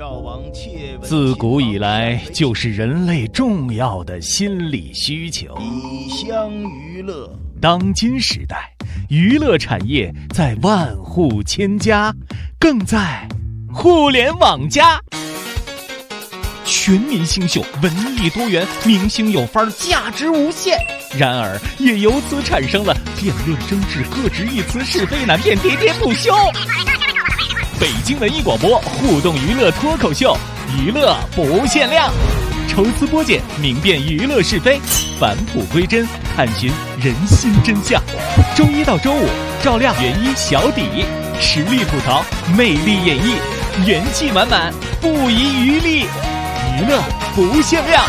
自古以来就是人类重要的心理需求。 以乡娱乐。 当今时代，娱乐产业在万户千家，更在互联网加。全民新秀，文艺多元，明星有范儿，价值无限。然而，也由此产生了辩论争执、各执一词、是非难辨、喋喋不休。北京文艺广播互动娱乐脱口秀，娱乐不限量，抽丝剥茧，明辨娱乐是非，返璞归真，探寻人心真相。周一到周五，照亮原一小底，实力吐槽，魅力演绎，元气满满，不遗余力，娱乐不限量。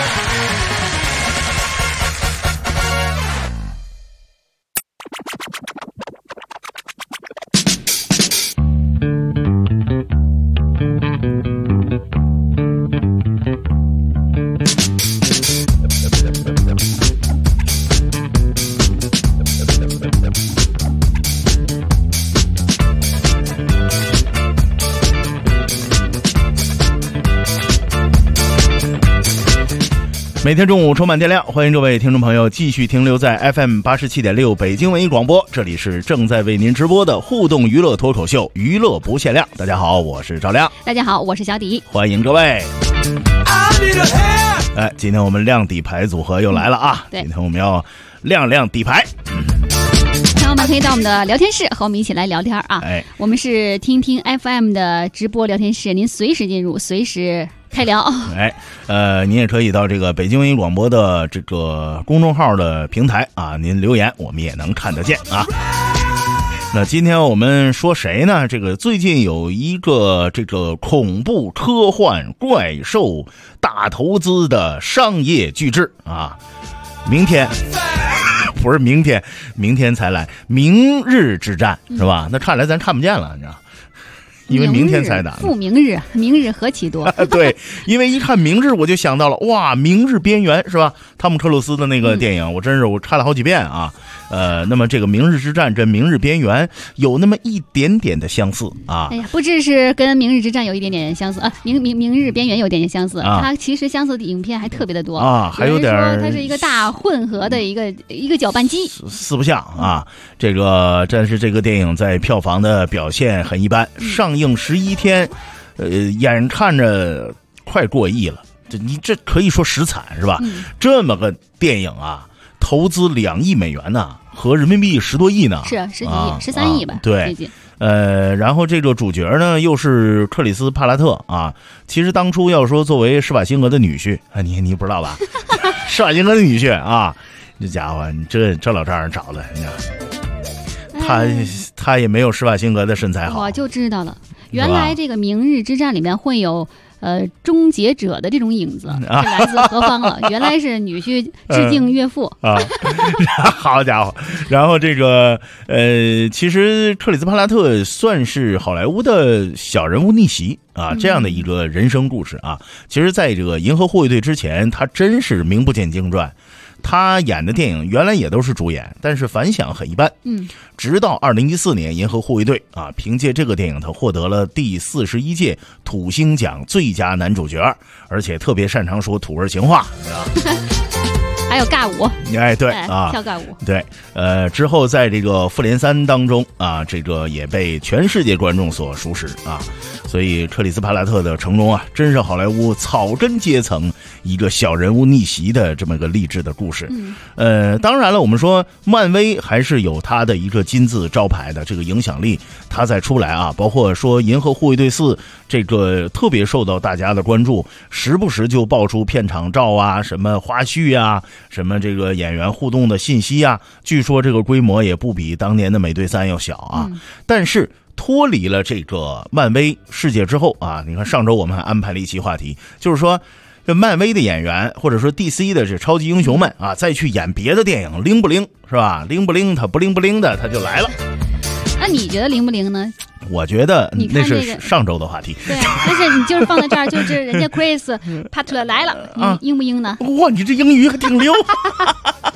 每天中午充满电量，欢迎各位听众朋友继续停留在 FM 87.6北京文艺广播，这里是正在为您直播的互动娱乐脱口秀，娱乐不限量。大家好，我是赵亮。 大家好，我是小迪。 欢迎各位。今天我们亮底牌组合又来了啊！ 对， 今天我们要亮底牌。 朋友们可以到我们的聊天室和我们一起来聊天啊！我们是听听 FM 的直播聊天室，您随时进入，随时开聊。 您也可以到这个北京文艺广播的这个公众号的平台啊，您留言我们也能看得见啊。那今天我们说谁呢？这个最近有一个这个恐怖科幻怪兽大投资的商业巨制啊，明天才来，明日之战是吧？那看来咱看不见了，你知道。因为明天才打， 复明日，明日何其多。 对，因为一看明日我就想到了，哇，明日边缘是吧？汤姆克鲁斯的那个电影，我看了好几遍啊。那么这个明日之战跟明日边缘有那么一点点的相似啊。 哎呀，不只是跟明日之战有一点点相似啊，明日边缘有一点点相似，它其实相似的影片还特别的多啊，还有点说它是一个大混合的一个搅拌机， 四不像啊。但是这个电影在票房的表现很一般，上映11天，眼看着快过亿了，这可以说实惨是吧？这么个电影啊，投资2亿美元呢，合人民币10多亿呢， 是10几亿，13亿吧？ 对，然后这个主角呢又是克里斯帕拉特啊。其实当初要说作为施瓦辛格的女婿啊，你不知道吧？施瓦辛格的女婿啊，这家伙你这老丈人找的，你看他也没有施瓦辛格的身材好。 我就知道了，原来这个明日之战里面会有终结者的这种影子，是来自何方了？原来是女婿致敬岳父啊！好家伙！然后这个其实克里斯帕拉特算是好莱坞的小人物逆袭啊，这样的一个人生故事啊。其实在这个《银河护卫队》之前，他真是名不见经传。他演的电影原来也都是主演，但是反响很一般。直到2014年《银河护卫队》啊，凭借这个电影，他获得了第41届土星奖最佳男主角，而且特别擅长说土味情话， 还有尬舞， 对啊， 跳尬舞。 对，之后在这个《复联3》当中啊，这个也被全世界观众所熟识啊。所以克里斯帕拉特的成功啊，真是好莱坞草根阶层一个小人物逆袭的这么个励志的故事。当然了，我们说漫威还是有它的一个金字招牌的这个影响力，它再出来啊，包括说《银河护卫队4》这个特别受到大家的关注，时不时就爆出片场照啊、什么花絮啊、什么这个演员互动的信息啊，据说这个规模也不比当年的美队3要小啊。但是脱离了这个漫威世界之后啊，你看上周我们还安排了一期话题，就是说这漫威的演员或者说 DC 的这超级英雄们啊，再去演别的电影灵不灵是吧？灵不灵他不灵不灵的他就来了。 那你觉得灵不灵呢？ 我觉得那是上周的话题。 对，但是你就是放在这儿，就是人家 Chris Pratt 来了，英不英呢？ 哇，你这英语还挺溜。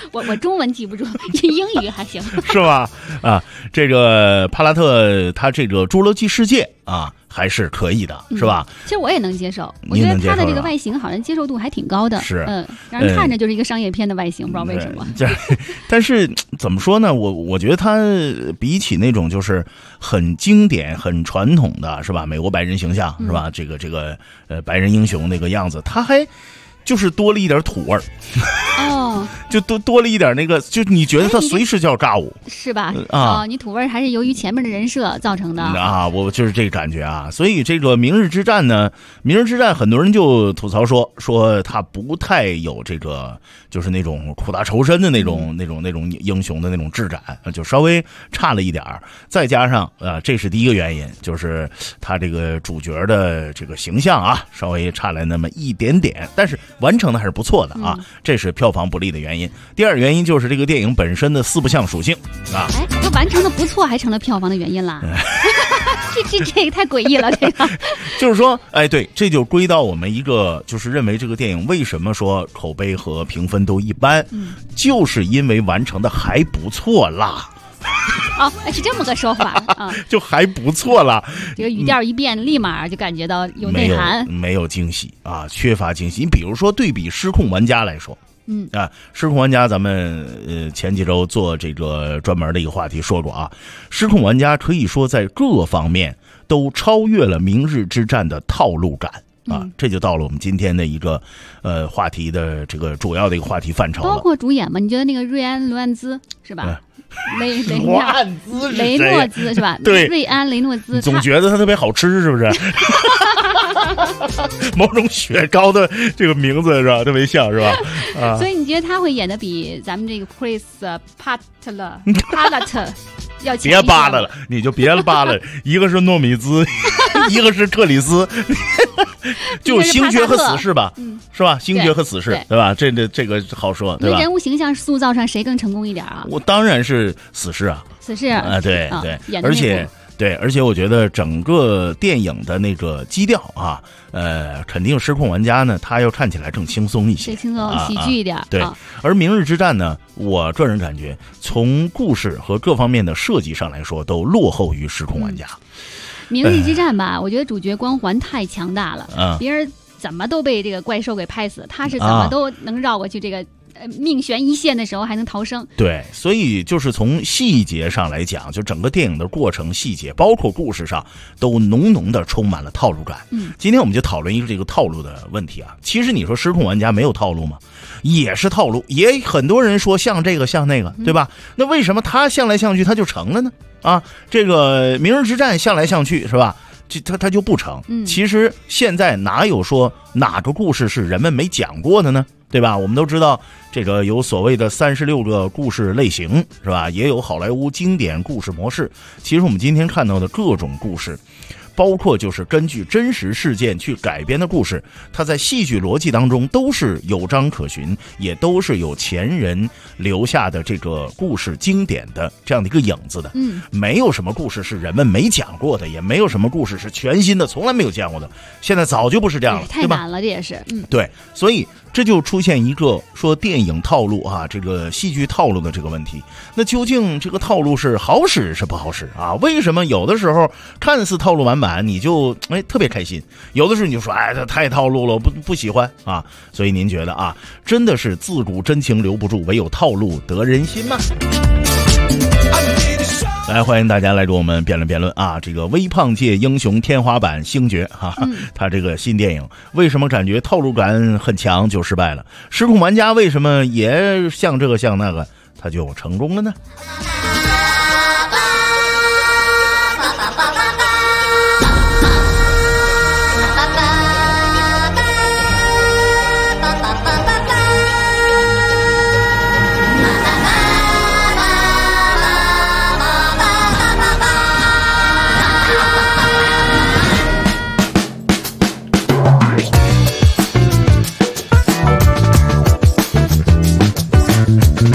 我中文记不住，英语还行， 是吧？啊，这个帕拉特他这个《侏罗纪世界》啊，还是可以的，是吧？ 其实我也能接受，我觉得它的这个外形好像接受度还挺高的， 是， 让人看着就是一个商业片的外形，不知道为什么。 但是怎么说呢？我觉得它比起那种就是很经典、很传统的，是吧？美国白人形象，是吧？这个白人英雄那个样子，它还就是多了一点土味儿。 哦， 就多了一点那个，就你觉得他随时就要炸我， 是吧？啊，你土味还是由于前面的人设造成的啊，我就是这个感觉啊。所以这个《明日之战》呢，《明日之战》很多人就吐槽说他不太有这个，就是那种苦大仇深的那种英雄的那种质感，就稍微差了一点。再加上这是第一个原因，就是他这个主角的这个形象啊，稍微差了那么一点点，但是完成的还是不错的啊。这是票房不利的原因。第二原因就是这个电影本身的四不像属性啊。 这完成的不错，还成了票房的原因啦。这个太诡异了，这个就是说，对，这就归到我们一个，就是认为这个电影为什么说口碑和评分都一般，就是因为完成的还不错啦。 哦，是这么个说法啊， 就还不错啦。 这个语调一变，立马就感觉到有内涵， 没有惊喜啊，缺乏惊喜。你比如说对比《失控玩家》来说。失控玩家咱们前几周做这个专门的一个话题说过啊，失控玩家可以说在各方面都超越了明日之战的套路感啊，这就到了我们今天的一个话题的这个主要的一个话题范畴了。 包括主演嘛，你觉得那个瑞安·罗安兹是吧？雷诺兹是吧？ 对， 瑞安·雷诺兹， 总觉得他特别好吃，是不是？某种雪糕的这个名字是吧？特别像是吧？啊， 所以你觉得他会演的比咱们这个 Chris Pratt 要强？ 别扒拉了，你就别扒拉了。一个是诺米兹，一个是克里斯，就星爵和死侍吧，是吧？星爵和死侍，对吧？这个好说，对吧？ 人物形象塑造上谁更成功一点啊？ 我当然是死侍啊， 死侍啊， 对，而且我觉得整个电影的那个基调啊，肯定失控玩家呢，他要看起来更轻松一些， 轻松喜剧一点。 对，而明日之战呢，我个人感觉从故事和各方面的设计上来说，都落后于失控玩家。 明日之战吧，我觉得主角光环太强大了，别人怎么都被这个怪兽给拍死，他是怎么都能绕过去这个。命悬一线的时候还能逃生， 对，所以就是从细节上来讲，就整个电影的过程细节，包括故事上，都浓浓的充满了套路感。今天我们就讨论一个这个套路的问题啊。其实你说失控玩家没有套路吗？也是套路，也很多人说像这个像那个，对吧？那为什么他像来像去他就成了呢？啊，这个明日之战像来像去是吧？他就不成。其实现在哪有说哪个故事是人们没讲过的呢？对吧？我们都知道这个有所谓的36个故事类型，是吧？也有好莱坞经典故事模式。其实我们今天看到的各种故事，包括就是根据真实事件去改编的故事，它在戏剧逻辑当中都是有章可循，也都是有前人留下的这个故事经典的这样的一个影子的。没有什么故事是人们没讲过的，也没有什么故事是全新的，从来没有见过的。现在早就不是这样了， 太难了，这也是。 对，所以这就出现一个说电影套路啊，这个戏剧套路的这个问题。那究竟这个套路是好使是不好使啊？为什么有的时候看似套路满满，你就特别开心，有的时候你就说这太套路了，我不喜欢啊。所以您觉得啊，真的是自古真情留不住，唯有套路得人心吗？来，欢迎大家来跟我们辩论啊！这个微胖界英雄天花板星爵他这个新电影为什么感觉套路感很强就失败了？失控玩家为什么也像这个像那个他就成功了呢？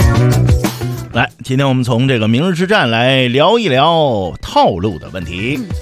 今天我们从这个明日之战来聊一聊套路的问题。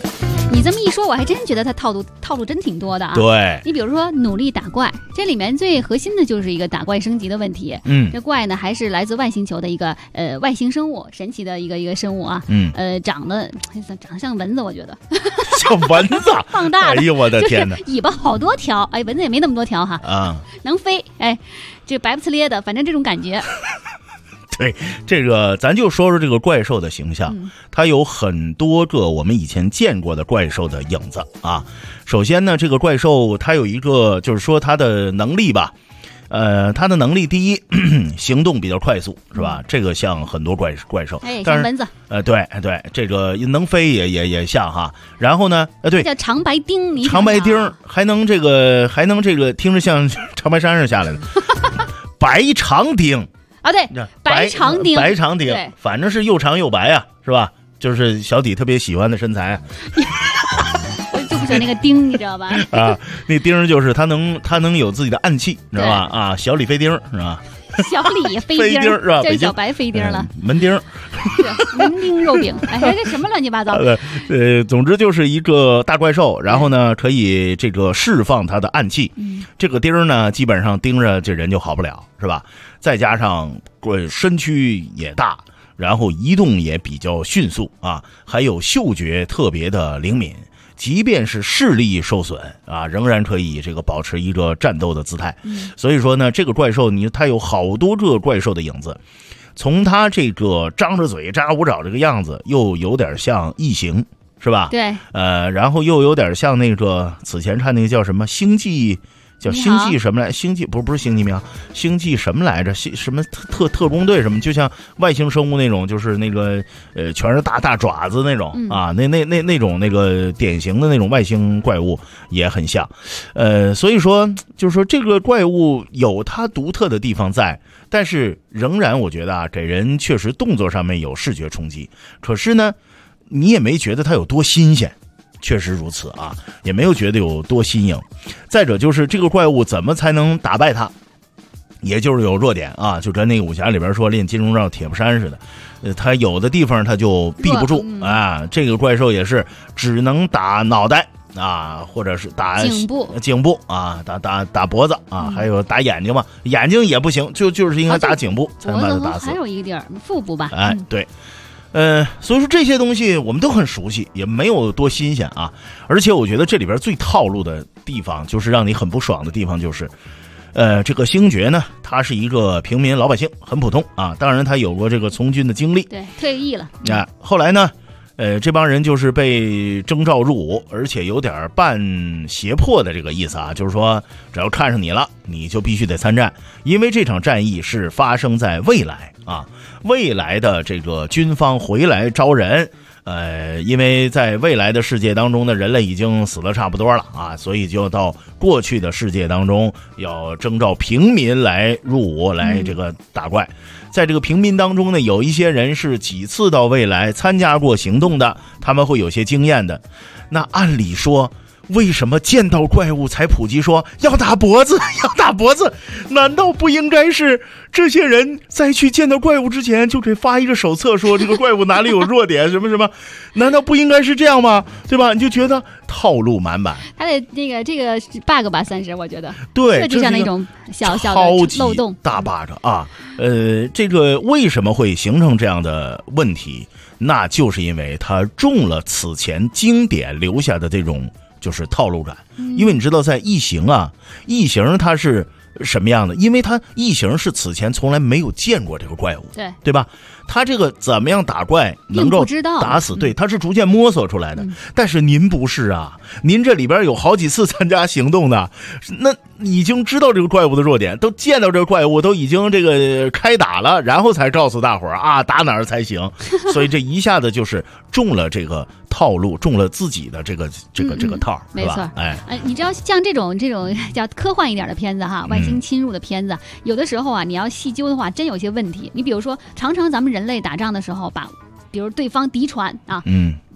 你这么一说，我还真觉得他套路真挺多的啊。 对， 你比如说努力打怪，这里面最核心的就是一个打怪升级的问题。这怪呢还是来自外星球的一个外星生物，神奇的一个生物啊。长得像蚊子，我觉得像蚊子放大了。 哎呦我的天哪， 就是尾巴好多条，哎，蚊子也没那么多条哈。 啊， 能飞，哎，这白不呲咧的，反正这种感觉。 对，这个咱就说说这个怪兽的形象，它有很多个我们以前见过的怪兽的影子啊。首先呢，这个怪兽它有一个，就是说它的能力吧，它的能力第一，行动比较快速，是吧？这个像很多怪兽， 哎，像蚊子， 对，这个能飞也像哈。然后呢，对， 叫长白丁， 长白丁还能这个，听着像长白山上下来的白长丁。 啊，对，白长丁， 反正是又长又白啊，是吧？就是小底特别喜欢的身材啊。 我就不喜欢那个丁，你知道吧？ 啊，那丁就是他能有自己的暗器，知道吧？啊，小李飞丁是吧？ 小李飞丁是吧？ 这小白飞丁了， 门丁， 门钉肉饼，哎，这什么乱七八糟的？ 总之就是一个大怪兽，然后呢可以这个释放他的暗器。这个钉呢，基本上盯着这人就好不了，是吧？再加上身躯也大，然后移动也比较迅速啊，还有嗅觉特别的灵敏。即便是视力受损啊，仍然可以这个保持一个战斗的姿态。所以说呢，这个怪兽它有好多个怪兽的影子，从它这个张着嘴张牙舞爪这个样子，又有点像异形，是吧？ 对。 然后又有点像那个此前看那个叫什么星际。叫星际什么来？星际不是星际名，星际什么来着？什么特工队什么？就像外星生物那种，就是那个全是大爪子那种啊，那种那个典型的那种外星怪物也很像。所以说就是说这个怪物有它独特的地方在，但是仍然我觉得啊，给人确实动作上面有视觉冲击。可是呢，你也没觉得它有多新鲜。确实如此啊，也没有觉得有多新颖。再者就是这个怪物怎么才能打败它，也就是有弱点啊，就跟那个武侠里边说练金钟罩铁布衫似的，它有的地方它就避不住啊。这个怪兽也是只能打脑袋啊，或者是打颈部啊，打脖子啊，还有打眼睛嘛，眼睛也不行，就是应该打颈部才能把它打死。 还有一个地儿腹部吧， 哎，对。所以说这些东西我们都很熟悉，也没有多新鲜啊。而且我觉得这里边最套路的地方，就是让你很不爽的地方，就是这个星爵呢，他是一个平民老百姓，很普通啊。当然他有过这个从军的经历， 对，退役了。 后来呢，这帮人就是被征召入伍，而且有点半胁迫的这个意思啊，就是说只要看上你了，你就必须得参战，因为这场战役是发生在未来啊。未来的这个军方回来招人，因为在未来的世界当中呢，人类已经死得差不多了啊，所以就到过去的世界当中要征召平民来入伍，来这个打怪。在这个平民当中呢，有一些人是几次到未来参加过行动的，他们会有些经验的。那按理说，为什么见到怪物才普及说要打脖子？难道不应该是这些人在去见到怪物之前就给发一个手册，说这个怪物哪里有弱点什么什么？难道不应该是这样吗？对吧？你就觉得套路满满。 他的这个 bug 吧，算是我觉得对， 设计上的一种小的漏洞， 大 bug 啊。这个为什么会形成这样的问题？那就是因为他中了此前经典留下的这种就是套路感。因为你知道在异形啊，异形它是什么样的？因为它异形是此前从来没有见过这个怪物，对吧？他这个怎么样打怪能够打死？对，他是逐渐摸索出来的。但是您不是啊，您这里边有好几次参加行动的，那已经知道这个怪物的弱点，都见到这个怪物，都已经这个开打了，然后才告诉大伙儿啊，打哪儿才行。所以这一下子就是中了这个套路，中了自己的这个套， 没错。你知道像这种叫科幻一点的片子哈，外星侵入的片子，有的时候啊，你要细究的话，真有些问题。你比如说，常常咱们人类打仗的时候，比如对方敌船啊，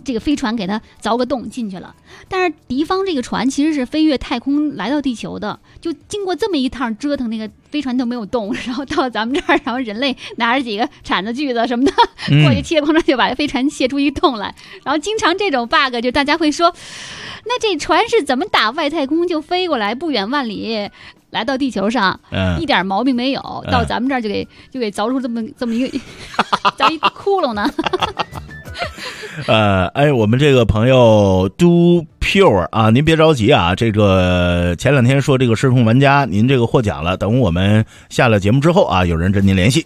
这个飞船给它凿个洞进去了。但是敌方这个船其实是飞越太空来到地球的，就经过这么一趟折腾，那个飞船都没有动，然后到咱们这儿，然后人类拿着几个铲子锯子什么的过去切碰上，就把飞船切出一洞来。然后经常这种 bug 就大家会说，那这船是怎么打外太空就飞过来不远万里来到地球上，一点毛病没有，到咱们这儿就给凿出这么一个凿一窟窿呢。 我们这个朋友 Do Pure 啊，您别着急啊，这个前2天说这个失控玩家您这个获奖了，等我们下了节目之后啊，有人跟您联系。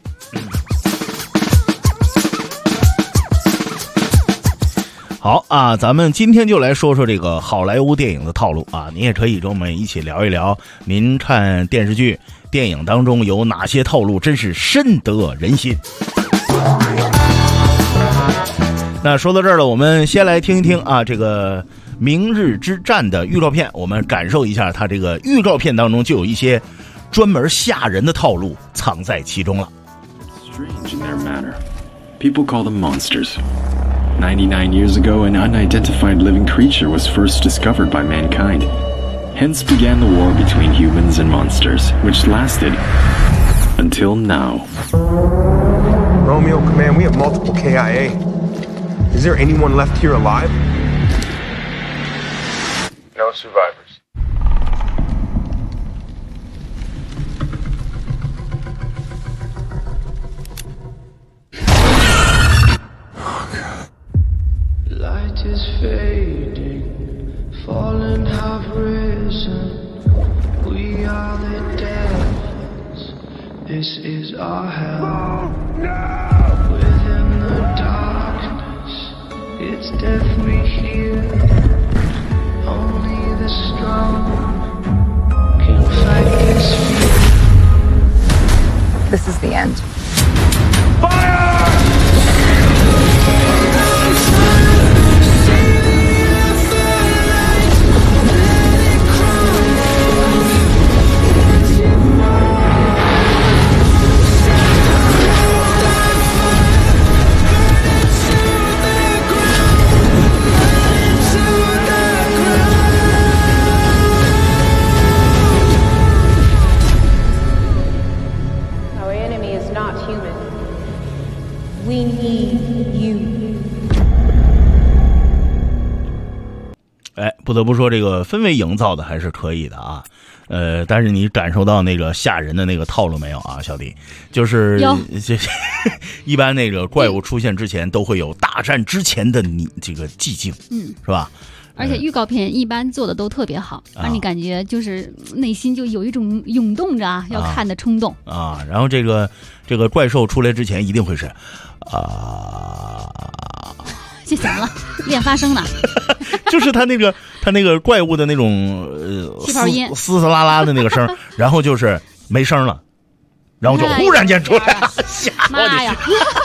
好啊，咱们今天就来说说这个好莱坞电影的套路啊，您也可以跟我们一起聊一聊，您看电视剧、电影当中有哪些套路真是深得人心。那说到这儿了，我们先来听一听啊，这个《明日之战》的预告片，我们感受一下它这个预告片当中就有一些专门吓人的套路藏在其中了。 Strange in their manner. People call them monsters. 99 years ago, an unidentified living creature was first discovered by mankind. Hence began the war between humans and monsters, which lasted until now. Romeo, Command, we have multiple KIA. Is there anyone left here alive? No survivors. Oh, God. Light is fading, fallen have risen. We are the devils. This is our hell. Oh, no! Within the darkness, it's death we hear. Only the strong can fight this fear. This is the end. Fire! We need you. 不得不说这个氛围营造的还是可以的啊。但是你感受到那个吓人的那个套路没有啊，小弟？就是一般那个怪物出现之前都会有大战之前的你这个寂静，是吧？ 而且预告片一般做的都特别好，让你感觉就是内心就有一种涌动着要看的冲动啊。然后这个怪兽出来之前一定会是这怎么了？练发声呢？ 就是他那个怪物的那种气泡音， 嘶嘶啦啦的那个声，然后就是没声了，然后就忽然间出来了，吓我呀！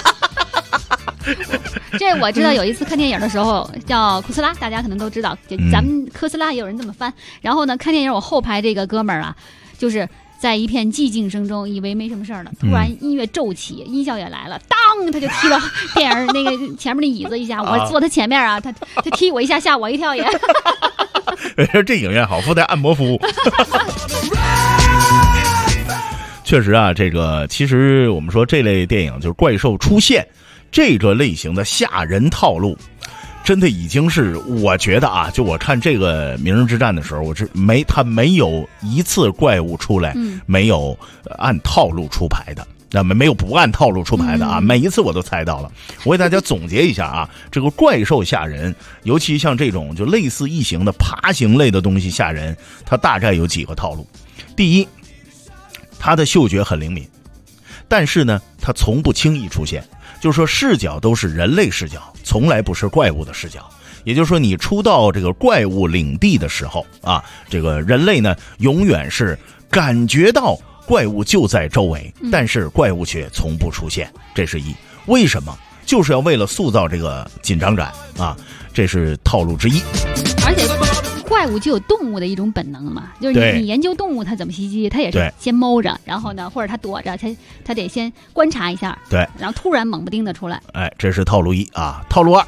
这我知道，有一次看电影的时候叫库斯拉，大家可能都知道，咱们科斯拉也有人这么翻。然后呢，看电影我后排这个哥们儿啊，就是在一片寂静声中，以为没什么事儿呢，突然音乐骤起，音效也来了，当他就踢到电影那个前面的椅子一下，我坐他前面啊，他踢我一下，吓我一跳也。 这影院好，附带按摩服务。确实啊，这个其实我们说这类电影就是怪兽出现这个类型的吓人套路，真的已经是我觉得啊，就我看这个《明日之战》的时候，他没有一次怪物出来没有按套路出牌的，那没有不按套路出牌的啊，每一次我都猜到了。我给大家总结一下啊，这个怪兽吓人，尤其像这种就类似异形的爬行类的东西吓人，它大概有几个套路。第一，它的嗅觉很灵敏，但是呢，它从不轻易出现。就是说视角都是人类视角，从来不是怪物的视角。也就是说你出到这个怪物领地的时候啊，这个人类呢永远是感觉到怪物就在周围，但是怪物却从不出现，这是一。为什么？就是要为了塑造这个紧张感啊，这是套路之一。 而且怪物就有动物的一种本能嘛，就是你研究动物它怎么袭击，它也是先猫着，然后呢，或者它躲着，它得先观察一下， 对， 然后突然猛不丁的出来。 哎，这是套路1啊，套路2。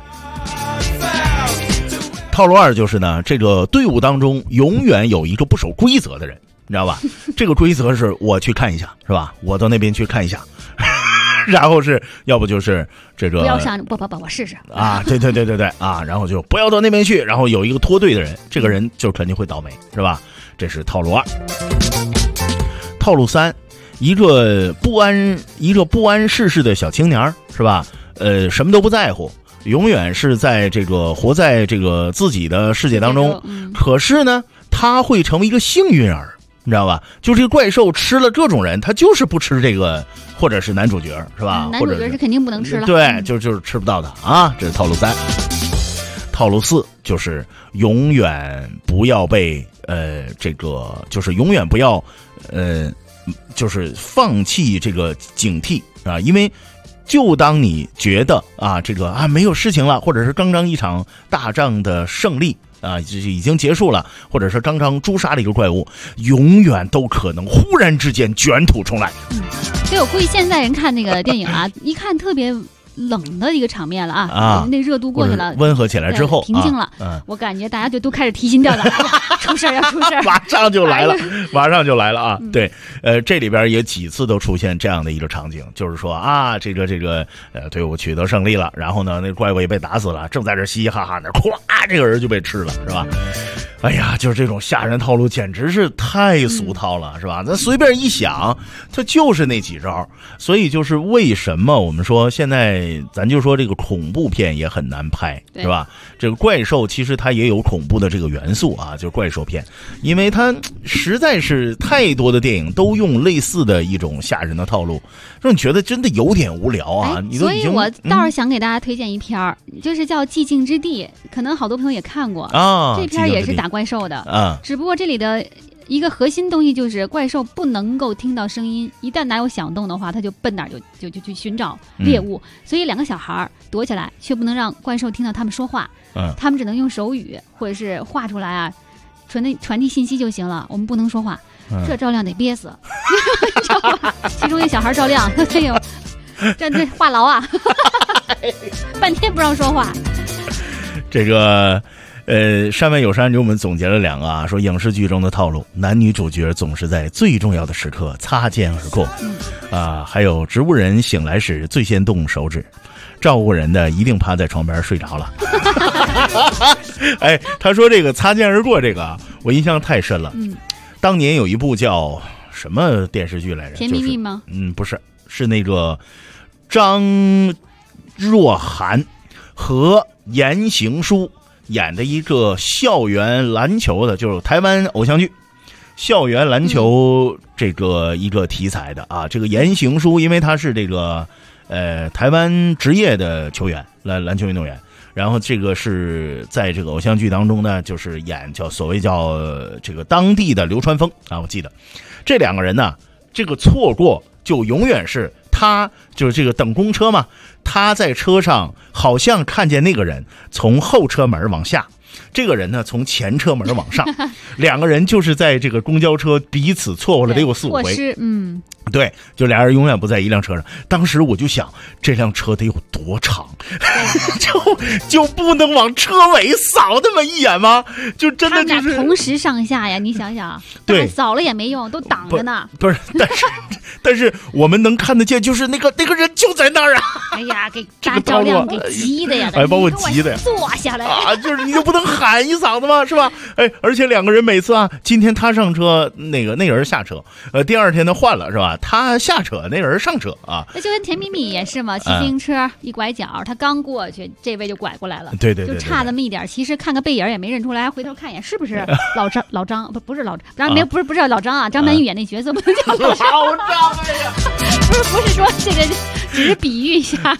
套路2就是呢，这个队伍当中永远有一个不守规则的人，你知道吧？这个规则是我去看一下，是吧？我到那边去看一下。然后是要不就是这个不要上不我试试啊，对啊，然后就不要到那边去，然后有一个脱队的人，这个人就肯定会倒霉，是吧？这是套路2。套路3，一个不谙世事的小青年，是吧？什么都不在乎，永远是在这个活在这个自己的世界当中。可是呢，他会成为一个幸运儿。你知道吧？就这个怪兽吃了这种人，他就是不吃这个，或者是男主角，是吧？ 男主角是肯定不能吃了。 对，就是吃不到的啊。这是套路3。套路4就是永远不要被这个，就是永远不要就是放弃这个警惕啊，因为就当你觉得啊这个啊没有事情了，或者是刚刚一场大仗的胜利。啊，已经结束了，或者是刚刚诛杀了一个怪物，永远都可能忽然之间卷土重来。 所以我估计现在人看那个电影啊，一看特别冷的一个场面了啊，那热度过去了， 温和起来之后， 平静了，我感觉大家就都开始提心吊胆，出事要出事， 马上就来了，马上就来了啊！对，这里边也几次都出现这样的一个场景，就是说啊，这个队伍取得胜利了，然后呢，那怪物也被打死了，正在这嘻嘻哈哈呢，咵，这个人就被吃了，是吧？哎呀，就是这种吓人套路简直是太俗套了，是吧？咱随便一想，它就是那几招。所以就是为什么我们说现在咱就说这个恐怖片也很难拍，是吧？这个怪兽其实它也有恐怖的这个元素啊，就是怪兽片，因为它实在是太多的电影都用类似的一种吓人的套路，让你觉得真的有点无聊啊。你都已经， 所以我倒是想给大家推荐一篇就是叫《寂静之地》，可能好多朋友也看过啊。这篇也是打怪兽的啊，只不过这里的一个核心东西就是怪兽不能够听到声音，一旦哪有响动的话，它就奔哪就去寻找猎物。所以两个小孩躲起来，却不能让怪兽听到他们说话，他们只能用手语或者是画出来啊，传递信息就行了。我们不能说话，这赵亮得憋死，你知道吧？其中一小孩赵亮，哎呦，这话痨啊，半天不让说话。 这个。山外有山给我们总结了2个啊，说影视剧中的套路，男女主角总是在最重要的时刻擦肩而过，啊，还有植物人醒来时最先动手指，照顾人的一定趴在床边睡着了。哎，他说这个擦肩而过这个，我印象太深了。当年有一部叫什么电视剧来着？ 甜蜜蜜吗？ 不是，是那个张若涵和言行书演的一个校园篮球的，就是台湾偶像剧，校园篮球这个一个题材的啊。这个言行书，因为他是这个台湾职业的球员，篮球运动员，然后这个是在这个偶像剧当中呢，就是演叫所谓叫这个当地的流川枫啊。我记得这2个人呢，这个错过就永远是他就是这个等公车嘛，他在车上好像看见那个人从后车门往下，这个人呢从前车门往上，2个人就是在这个公交车彼此错过了得有4-5回。对，就俩人永远不在一辆车上。当时我就想，这辆车得有多长，就不能往车尾扫那么一眼吗？就真的就是他们俩同时上下呀，你想想，对，扫了也没用，都挡着呢。 不是，但是我们能看得见，就是那个人就在那儿啊！ 哎呀，给大赵亮给急的呀， 哎，把我急的呀， 坐下来啊！就是你就不能喊一嗓子吗？是吧？哎，而且2个人每次啊，今天他上车，那个人下车，第二天他换了是吧？他下车，那人上车啊。 那就跟甜蜜蜜也是嘛，骑自行车一拐角，他刚过去，这位就拐过来了， 对， 就差那么一点。其实看个背影也没认出来，回头看一眼是不是老张？不是老张，不是老张啊，张曼玉演那角色不能叫老张呀，不是说这个只是比喻一下，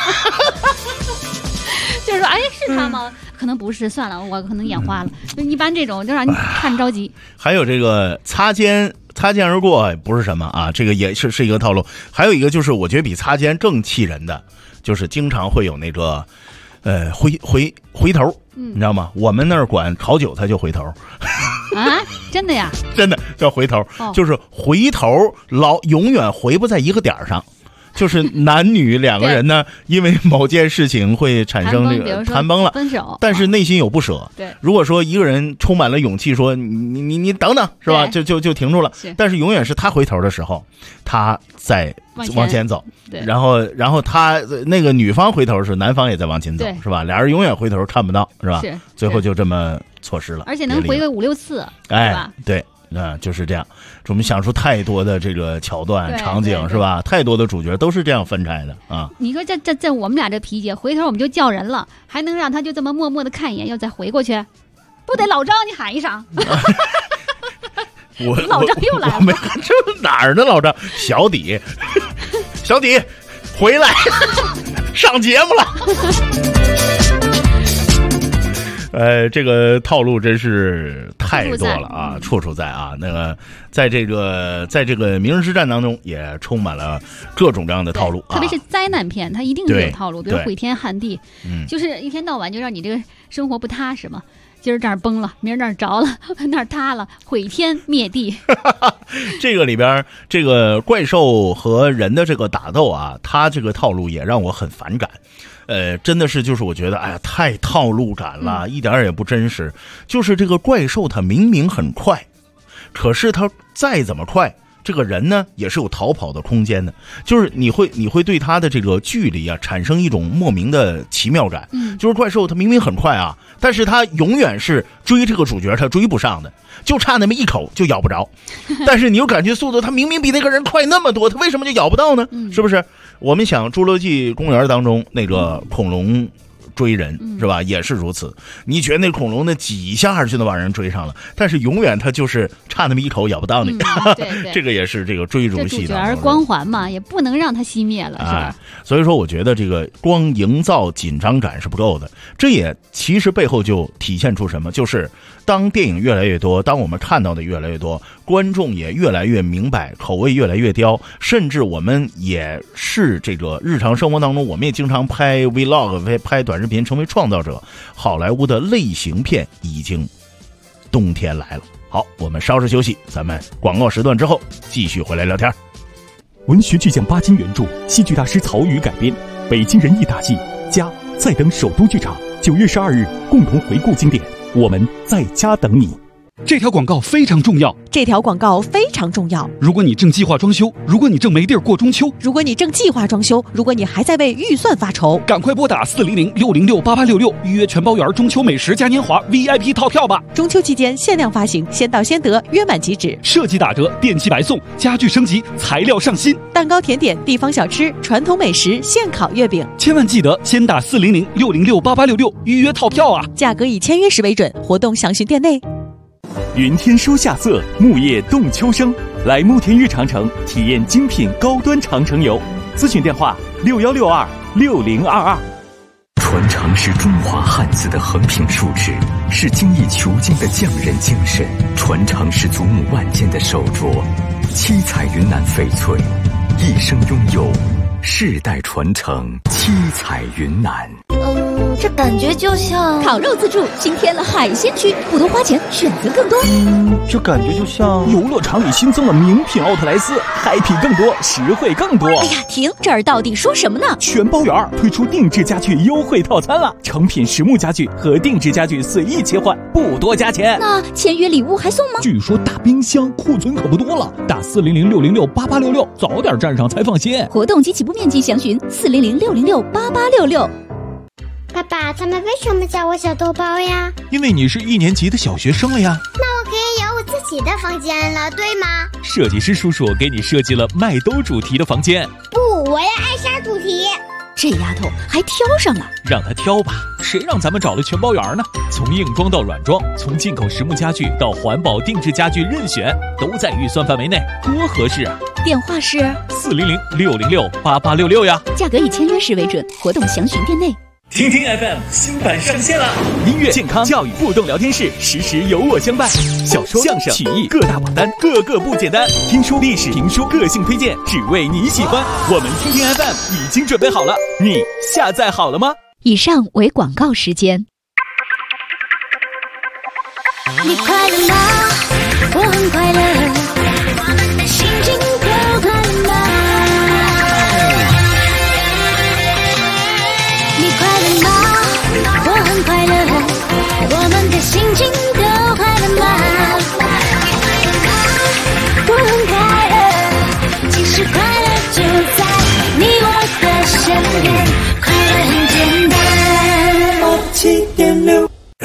就是说，哎，是他吗？可能不是，算了，我可能眼花了。就一般这种就让你看着急。 还有这个擦肩而过不是什么啊，这个也是一个套路。还有一个就是我觉得比擦肩更气人的，就是经常会有那个回头，你知道吗？我们那儿管炒韭菜就回头。 啊，真的呀？ 真的叫回头，就是回头永远回不在一个点上。就是男女两个人呢，因为某件事情会产生这个谈崩了， 分手， 但是内心有不舍。 对， 如果说一个人充满了勇气说你等等，是吧？就停住了。但是永远是他回头的时候，他在往前走。对，然后他那个女方回头时，男方也在往前走，是吧？俩人永远回头看不到，是吧？是，最后就这么错失了， 而且能回个5-6次， 哎，吧？对。就是这样，我们想出太多的这个桥段场景，是吧？太多的主角都是这样分拆的啊！ 你说这我们俩这脾气，回头我们就叫人了，还能让他就这么默默的看一眼，又再回过去，不得老张你喊一声？老张又来了， 没看这哪儿呢？老张，小底回来上节目了。这个套路真是太多了啊，处处在啊。那个在这个明日之战当中，也充满了各种各样的套路啊。 特别是灾难片，它一定是有套路，比如毁天撼地，就是一天到晚就让你这个生活不踏实嘛。今儿这儿崩了，明儿那儿着了，那儿塌了，毁天灭地。 这个里边，这个怪兽和人的这个打斗啊，它这个套路也让我很反感。真的是就是我觉得哎呀太套路感了，一点也不真实。就是这个怪兽它明明很快，可是它再怎么快，这个人呢也是有逃跑的空间的。就是你会对它的这个距离啊产生一种莫名的奇妙感。就是怪兽它明明很快啊，但是它永远是追这个主角它追不上的，就差那么一口就咬不着。但是你又感觉速度它明明比那个人快那么多，它为什么就咬不到呢？是不是？我们想侏罗纪公园当中那个恐龙追人是吧，也是如此。你觉得那恐龙那几下就能把人追上了，但是永远它就是差那么一口咬不到你。对这个也是这个追逐戏的主角光环嘛，也不能让它熄灭了，是吧？ 所以说我觉得这个光营造紧张感是不够的。这也其实背后就体现出什么，就是当电影越来越多，当我们看到的越来越多，观众也越来越明白，口味越来越刁，甚至我们也是这个日常生活当中，我们也经常拍 vlog 拍短视频成为创造者。好莱坞的类型片已经冬天来了。好，我们稍事休息，咱们广告时段之后继续回来聊天。 文学巨匠巴金原著，戏剧大师曹禺改编，北京人艺大戏家在等首都剧场9月12日共同回顾经典，我们在家等你。 这条广告非常重要。 这条广告非常重要。 如果你正计划装修，如果你正没地儿过中秋， 如果你正计划装修，如果你还在为预算发愁， 赶快拨打400-606-8866预约全包圆中秋美食嘉年华 VIP 套票吧。 中秋期间限量发行，先到先得，约满即止。 设计打折，电器白送，家具升级，材料上新， 蛋糕甜点，地方小吃，传统美食，现烤月饼。 千万记得先打400-606-8866预约套票啊！ 价格以签约时为准，活动详询店内。 云天书夏色，木叶动秋声。来慕田峪长城体验精品高端长城游，咨询电话61626022。 传承是中华汉字的横平竖直，是精益求精的匠人精神；传承是祖母万件的手镯，七彩云南翡翠，一生拥有，世代传承，七彩云南。 这感觉就像烤肉自助新添了海鲜区，不多花钱，选择更多。 这感觉就像游乐场里新增了名品奥特莱斯，happy更多，实惠更多。 哎呀，停！这儿到底说什么呢？ 全包圆推出定制家具优惠套餐了，成品实木家具和定制家具随意切换，不多加钱。 那签约礼物还送吗？ 据说大冰箱库存可不多了，打400-606-8866，早点站上才放心。 活动及起步面积详询400-606-8866。 爸爸，他们为什么叫我小豆包呀？ 因为你是1年级的小学生了呀。 那我可以有我自己的房间了，对吗？ 设计师叔叔给你设计了麦兜主题的房间。 不，我要艾莎主题。 这丫头还挑上了， 让她挑吧，谁让咱们找了全包圆呢？从硬装到软装，从进口实木家具到环保定制家具，任选，都在预算范围内，多合适啊！ 电话是 400-606-8866呀。 价格以签约时为准，活动详询店内。 听听 FM 新版上线了，音乐、健康、教育、互动聊天室，时时有我相伴。小说、相声、曲艺各大榜单，个个不简单。听书、历史、评书，个性推荐，只为你喜欢。我们听听 FM 已经准备好了，你下载好了吗？ 以上为广告时间。 你快乐吗？我很快乐，我们的心情都快乐吗？你快乐吗？我很快乐，我们的心情都快乐吗？我很快乐，其实快乐就在你我的身边，快乐很简单。7.6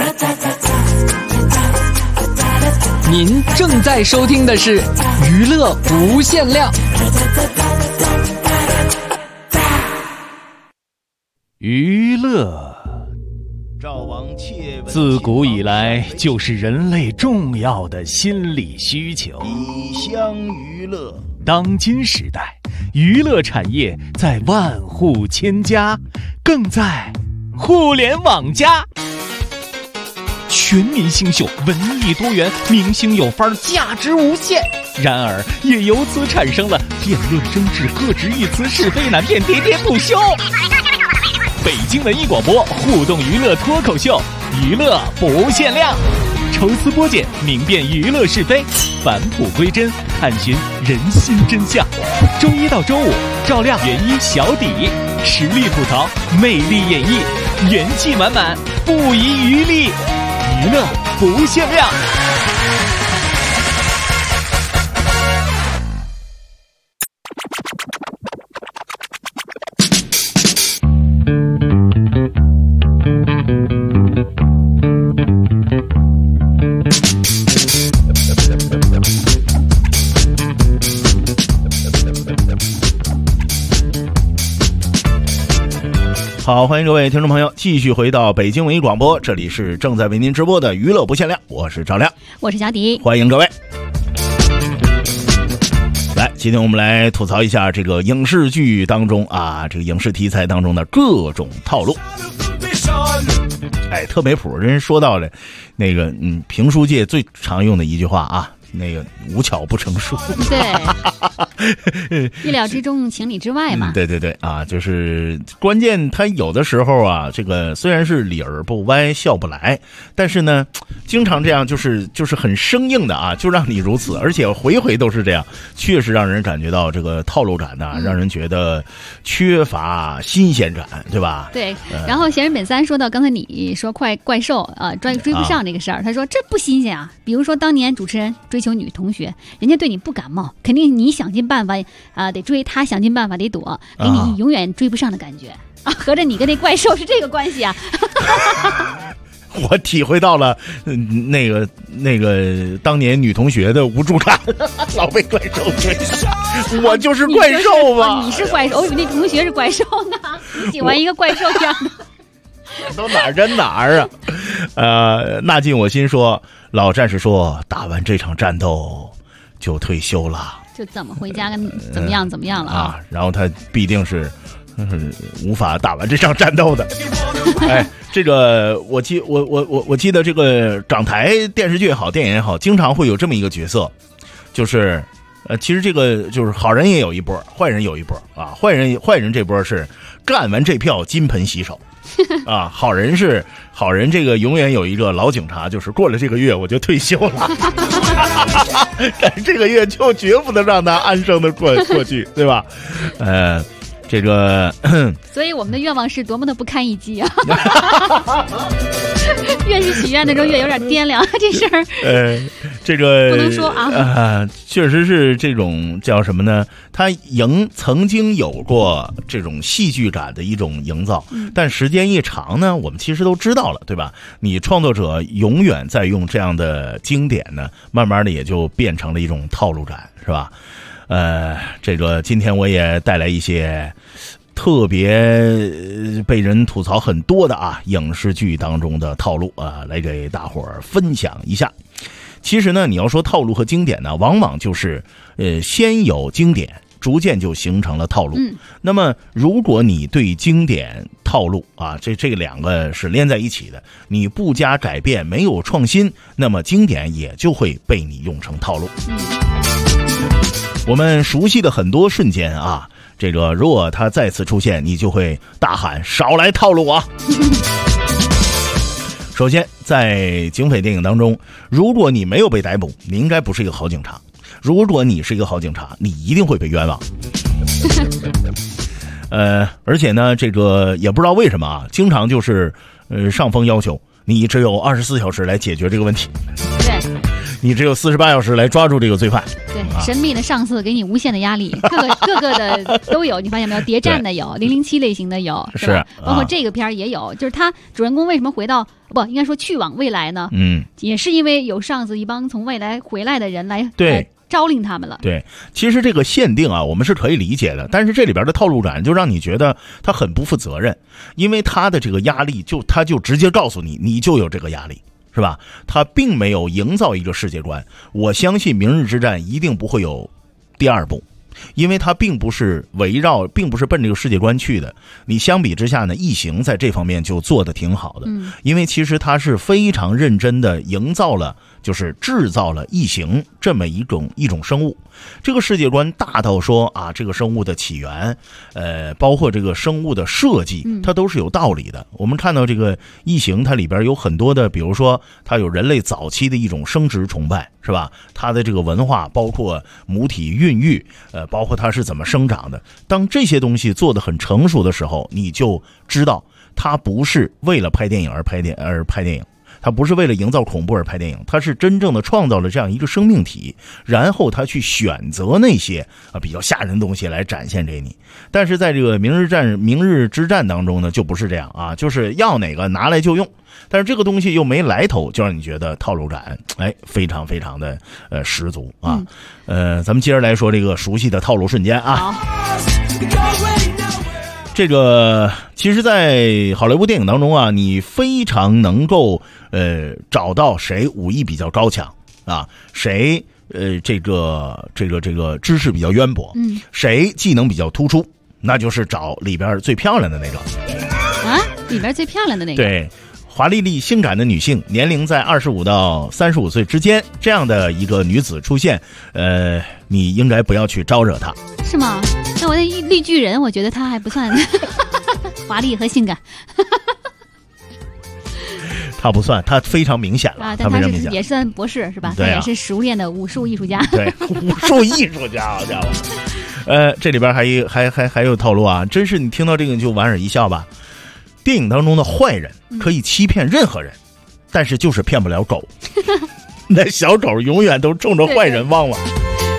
您正在收听的是娱乐无限量。 娱乐自古以来就是人类重要的心理需求。 以相娱乐， 当今时代，娱乐产业在万户千家，更在互联网加。全民新秀，文艺多元，明星有范儿，价值无限。然而，也由此产生了辩论争执、各执一词、是非难辨、喋喋不休。北京文艺广播互动娱乐脱口秀，娱乐不限量，抽丝剥茧，明辨娱乐是非，返璞归真，探寻人心真相。周一到周五，照亮原因小底，实力吐槽，魅力演绎，元气满满，不遗余力。娱乐不限量。 好，欢迎各位听众朋友继续回到北京文艺广播，这里是正在为您直播的娱乐不限量，我是赵亮， 我是小迪， 欢迎各位。来，今天我们来吐槽一下这个影视剧当中啊，这个影视题材当中的各种套路。哎，特没谱，人说到了那个评书界最常用的一句话啊，那个无巧不成书。 对，意料之中，情理之外嘛。 对对对啊，就是关键，他有的时候啊，这个虽然是理儿不歪，笑不来，但是呢，经常这样，就是很生硬的啊，就让你如此，而且回回都是这样，确实让人感觉到这个套路感呢，让人觉得缺乏新鲜感，对吧？ 对。然后闲人本三说到刚才你说怪兽追不上这个事儿，他说这不新鲜啊。比如说当年主持人追求女同学，人家对你不感冒，肯定你想尽办法得追他，想尽办法得躲，给你永远追不上的感觉啊！合着你跟那怪兽是这个关系啊？ 我体会到了那个当年女同学的无助感，老被怪兽追，我就是怪兽吧？ 你是怪兽，我以为那同学是怪兽呢。你喜欢一个怪兽这样的？ 都哪儿跟哪儿啊？纳进我心说，老战士说打完这场战斗就退休了， 就怎么回家跟怎么样了啊？ 然后他必定是无法打完这场战斗的。哎，这个我记得这个港台电视剧也好，电影也好，经常会有这么一个角色，就是其实这个就是好人也有一波，坏人有一波啊。坏人这波是干完这票金盆洗手啊，好人这个永远有一个老警察，就是过了这个月我就退休了，但是这个月就绝不能让他安生的过去，对吧？这个， 所以我们的愿望是多么的不堪一击啊！越是许愿的时候越有点掂量这事儿。 这个不能说啊。 确实是这种叫什么呢？它曾经有过这种戏剧感的一种营造，但时间一长呢，我们其实都知道了，对吧？你创作者永远在用这样的经典呢，慢慢的也就变成了一种套路感，是吧？这个今天我也带来一些特别被人吐槽很多的影视剧当中的套路来给大伙儿分享一下。其实呢，你要说套路和经典呢，往往就是先有经典，逐渐就形成了套路。那么如果你对经典套路这两个是连在一起的，你不加改变，没有创新，那么经典也就会被你用成套路。我们熟悉的很多瞬间这个如果他再次出现，你就会大喊少来套路我。首先在警匪电影当中，如果你没有被逮捕，你应该不是一个好警察，如果你是一个好警察，你一定会被冤枉。而且呢，这个也不知道为什么啊，经常就是上峰要求你只有24小时来解决这个问题， 对， 你只有48小时来抓住这个罪犯。 对，神秘的上司给你无限的压力，各个的都有，你发现没有？谍战的有，007类型的有，是吧？包括这个片儿也有，就是他主人公为什么回到应该说去往未来呢？也是因为有上司一帮从未来回来的人来对。招领他们了。对， 其实这个限定啊，我们是可以理解的，但是这里边的套路感就让你觉得他很不负责任，因为他的这个压力他就直接告诉你，你就有这个压力，是吧？他并没有营造一个世界观。我相信《明日之战》一定不会有第二部，因为它并不是并不是奔这个世界观去的。你相比之下呢，异形在这方面就做得挺好的，因为其实它是非常认真的营造了，就是制造了异形这么一种生物。这个世界观大到说啊，这个生物的起源，包括这个生物的设计，它都是有道理的。我们看到这个异形，它里边有很多的，比如说它有人类早期的一种生殖崇拜，是吧？它的这个文化，包括母体孕育，包括它是怎么生长的。当这些东西做得很成熟的时候，你就知道它不是为了拍电影而拍电影。他不是为了营造恐怖而拍电影，他是真正的创造了这样一个生命体，然后他去选择那些比较吓人的东西来展现给你。但是在这个明日之战当中呢，就不是这样啊，就是要哪个拿来就用，但是这个东西又没来头，就让你觉得套路感非常非常的十足啊。咱们接着来说这个熟悉的套路瞬间啊。这个其实在好莱坞电影当中啊，你非常能够找到谁武艺比较高强啊，谁这个知识比较渊博，谁技能比较突出，那就是找里边最漂亮的那个啊，里边最漂亮的那个。对， 华丽丽性感的女性，年龄在25到35岁之间，这样的一个女子出现，你应该不要去招惹她。 是吗？那我那绿巨人，我觉得她还不算华丽和性感。 他不算，他非常明显了啊！ 但他也算博士是吧？对、也是熟练的武术艺术家。 对，武术艺术家，好家伙！这里边还有套路啊！真是你听到这个就莞尔一笑吧。电影当中的坏人可以欺骗任何人，但是就是骗不了狗。那小狗永远都冲着坏人汪汪。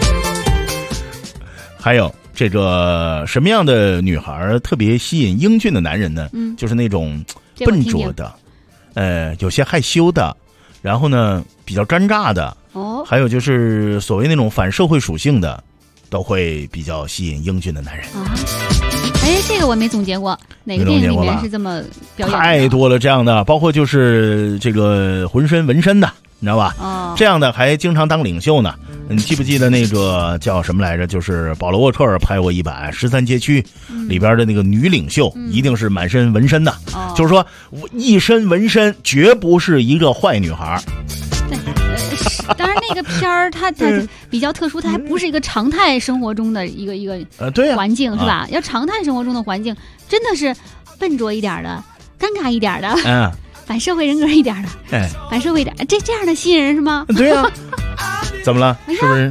还有这个什么样的女孩特别吸引英俊的男人呢？就是那种笨拙的。有些害羞的，然后呢比较尴尬的，还有就是所谓那种反社会属性的，都会比较吸引英俊的男人啊。 这个我没总结过，哪个电影里面是这么表演的？ 太多了这样的，包括就是这个浑身纹身的，你知道吧？这样的还经常当领袖呢。你记不记得那个叫什么来着？就是保罗沃克尔拍过一版《13街区》里边的那个女领袖，一定是满身纹身的。就是说，一身纹身绝不是一个坏女孩。 当然，那个片儿它比较特殊，它还不是一个常态生活中的一个对环境，是吧？要常态生活中的环境，真的是笨拙一点的，尴尬一点的，反社会人格一点的，反社会一点，这样的吸引人是吗？ 对呀。怎么了？是不是？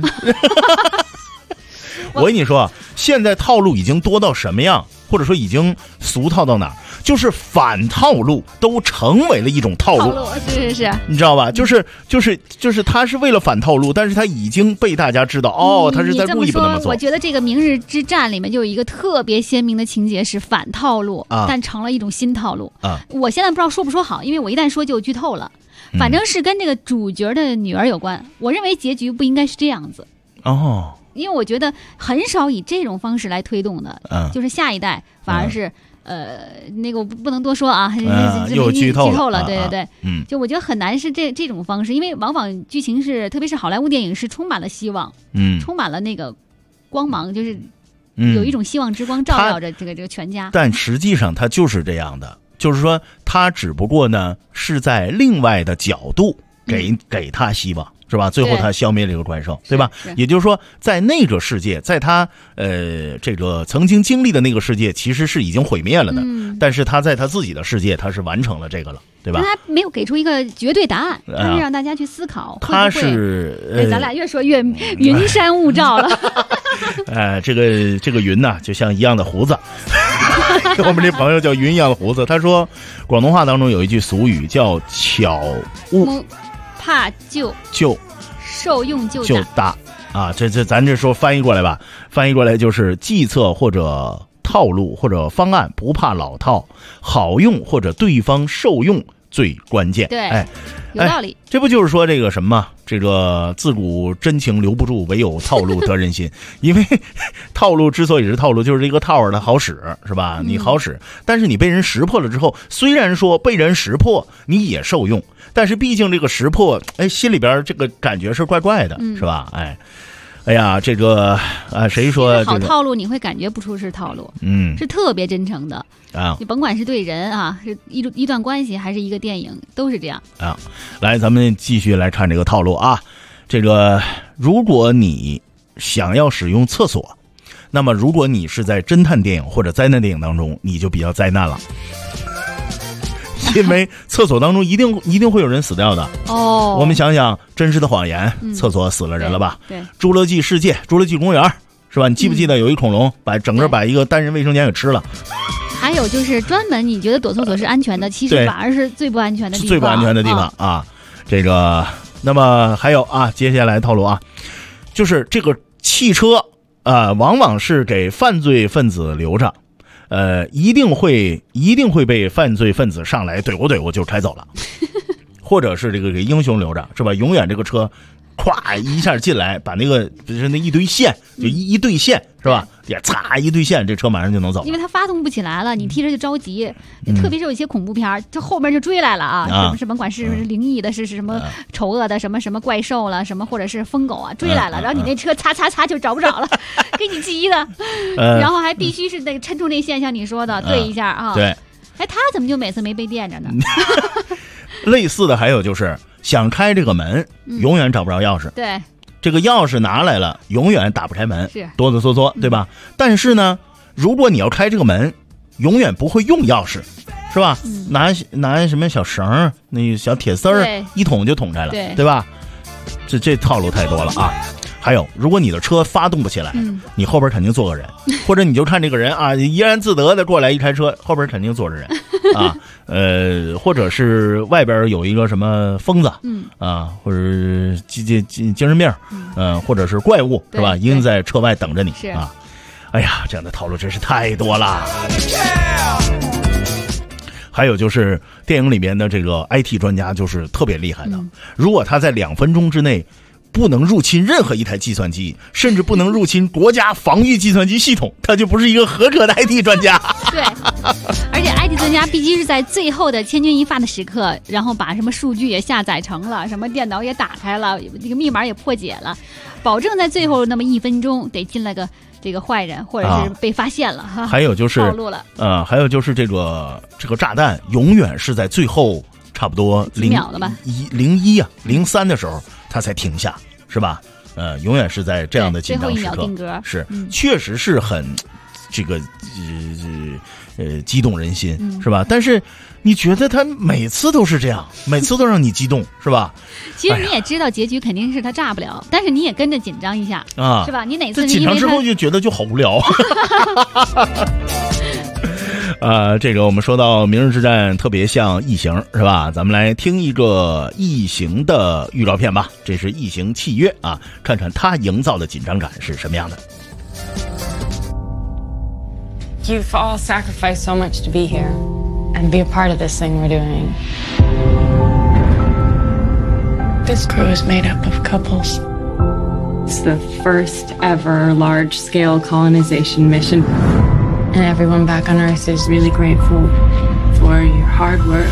我跟你说，现在套路已经多到什么样，或者说已经俗套到哪儿，就是反套路都成为了一种套路。 是， 你知道吧？就是他是为了反套路，但是他已经被大家知道他是在故意不那么做。 我觉得这个《明日之战》里面就有一个特别鲜明的情节是反套路，但成了一种新套路啊。我现在不知道说不说好，因为我一旦说就剧透了。反正是跟这个主角的女儿有关，我认为结局不应该是这样子因为我觉得很少以这种方式来推动的，就是下一代反而是那个我不能多说啊， 又剧透了，对，就我觉得很难是这种方式，因为往往剧情是，特别是好莱坞电影是充满了希望，充满了那个光芒，就是有一种希望之光照耀着这个全家， 但实际上它就是这样的。就是说他只不过呢是在另外的角度给他希望， 是吧？最后他消灭这个怪兽，对吧？也就是说，在那个世界，在他这个曾经经历的那个世界，其实是已经毁灭了的。但是他在他自己的世界，他是完成了这个了，对吧？ 他没有给出一个绝对答案，他是让大家去思考。 他是咱俩越说越云山雾罩了。 这个云呢，就像一样的胡子。我们这朋友叫云一样的胡子，他说，广东话当中有一句俗语叫“巧误怕就受用就大”啊，这咱这说翻译过来吧，翻译过来就是计策或者套路或者方案不怕老套，好用或者对方受用最关键。 对，有道理。 这不就是说这个什么？这个自古真情留不住，唯有套路得人心。因为套路之所以是套路，就是这个套它好使，是吧？你好使，但是你被人识破了之后，虽然说被人识破你也受用，但是毕竟这个识破，心里边这个感觉是怪怪的，是吧？哎呀，这个谁说好套路你会感觉不出是套路，是特别真诚的啊！你甭管是对人啊，是一段关系，还是一个电影，都是这样啊。来，咱们继续来看这个套路啊。这个，如果你想要使用厕所，那么如果你是在侦探电影或者灾难电影当中，你就比较灾难了。因为厕所当中一定会有人死掉的哦。我们想想，真实的谎言，厕所死了人了吧？ 对。 侏罗纪世界、侏罗纪公园，是吧？你记不记得有一恐龙整个把一个单人卫生间给吃了？ 还有就是专门你觉得躲厕所是安全的，其实反而是最不安全的地方。 最不安全的地方啊！这个，那么还有啊，接下来套路啊，就是这个汽车往往是给犯罪分子留着。一定会被犯罪分子上来怼过就开走了，或者是这个给英雄留着，是吧？永远这个车，咵一下进来，把那个就是那一堆线，就一对线，是吧？也擦一对线，这车马上就能走。 因为它发动不起来了，你踢着就着急。特别是有一些恐怖片，这后面就追来了啊！什么甭管是灵异的，是什么丑恶的，什么怪兽了，什么或者是疯狗啊，追来了，然后你那车擦就找不着了，给你急的。然后还必须是那个抻出那线，像你说的对一下啊。 对。 哎，他怎么就每次没被电着呢？ 类似的还有就是想开这个门，永远找不着钥匙。 对。 这个钥匙拿来了，永远打不开门， 是哆哆嗦嗦，对吧？但是呢，如果你要开这个门，永远不会用钥匙，是吧？拿什么小绳，那个小铁丝儿一捅就捅开了，对吧？这套路太多了啊！还有，如果你的车发动不起来，你后边肯定坐个人，或者你就看这个人啊，怡然自得的过来一开车，后边肯定坐着人啊。或者是外边有一个什么疯子，或者精神病，或者是怪物，是吧？一定在车外等着你啊。哎呀，这样的套路真是太多了。还有就是电影里面的这个 IT 专家就是特别厉害的，如果他在2分钟之内不能入侵任何一台计算机，甚至不能入侵国家防御计算机系统，他就不是一个合格的 IT 专家。 对，而且 IT 专家必须是在最后的千钧一发的时刻，然后把什么数据也下载成了，什么电脑也打开了，这个密码也破解了，保证在最后那么1分钟得进来个这个坏人，或者是被发现了哈。 还有就是暴露了， 还有就是这个炸弹永远是在最后差不多几秒了吧 ，0103的时候他才停下，是吧？永远是在这样的紧张时刻， 最后1秒定格， 是，确实是很这个激动人心，是吧？但是你觉得他每次都是这样，每次都让你激动，是吧？ 其实你也知道结局肯定是他炸不了，但是你也跟着紧张一下啊，是吧？你哪次紧张之后就觉得就好无聊。这个我们说到《明日之战》特别像异形，是吧？咱们来听一个异形的预告片吧。这是异形契约啊，看看它营造的紧张感是什么样的。 You've all sacrificed so much to be here and be a part of this thing we're doing. This crew is made up of couples. It's the first ever large-scale colonization mission. And everyone back on Earth is really grateful for your hard work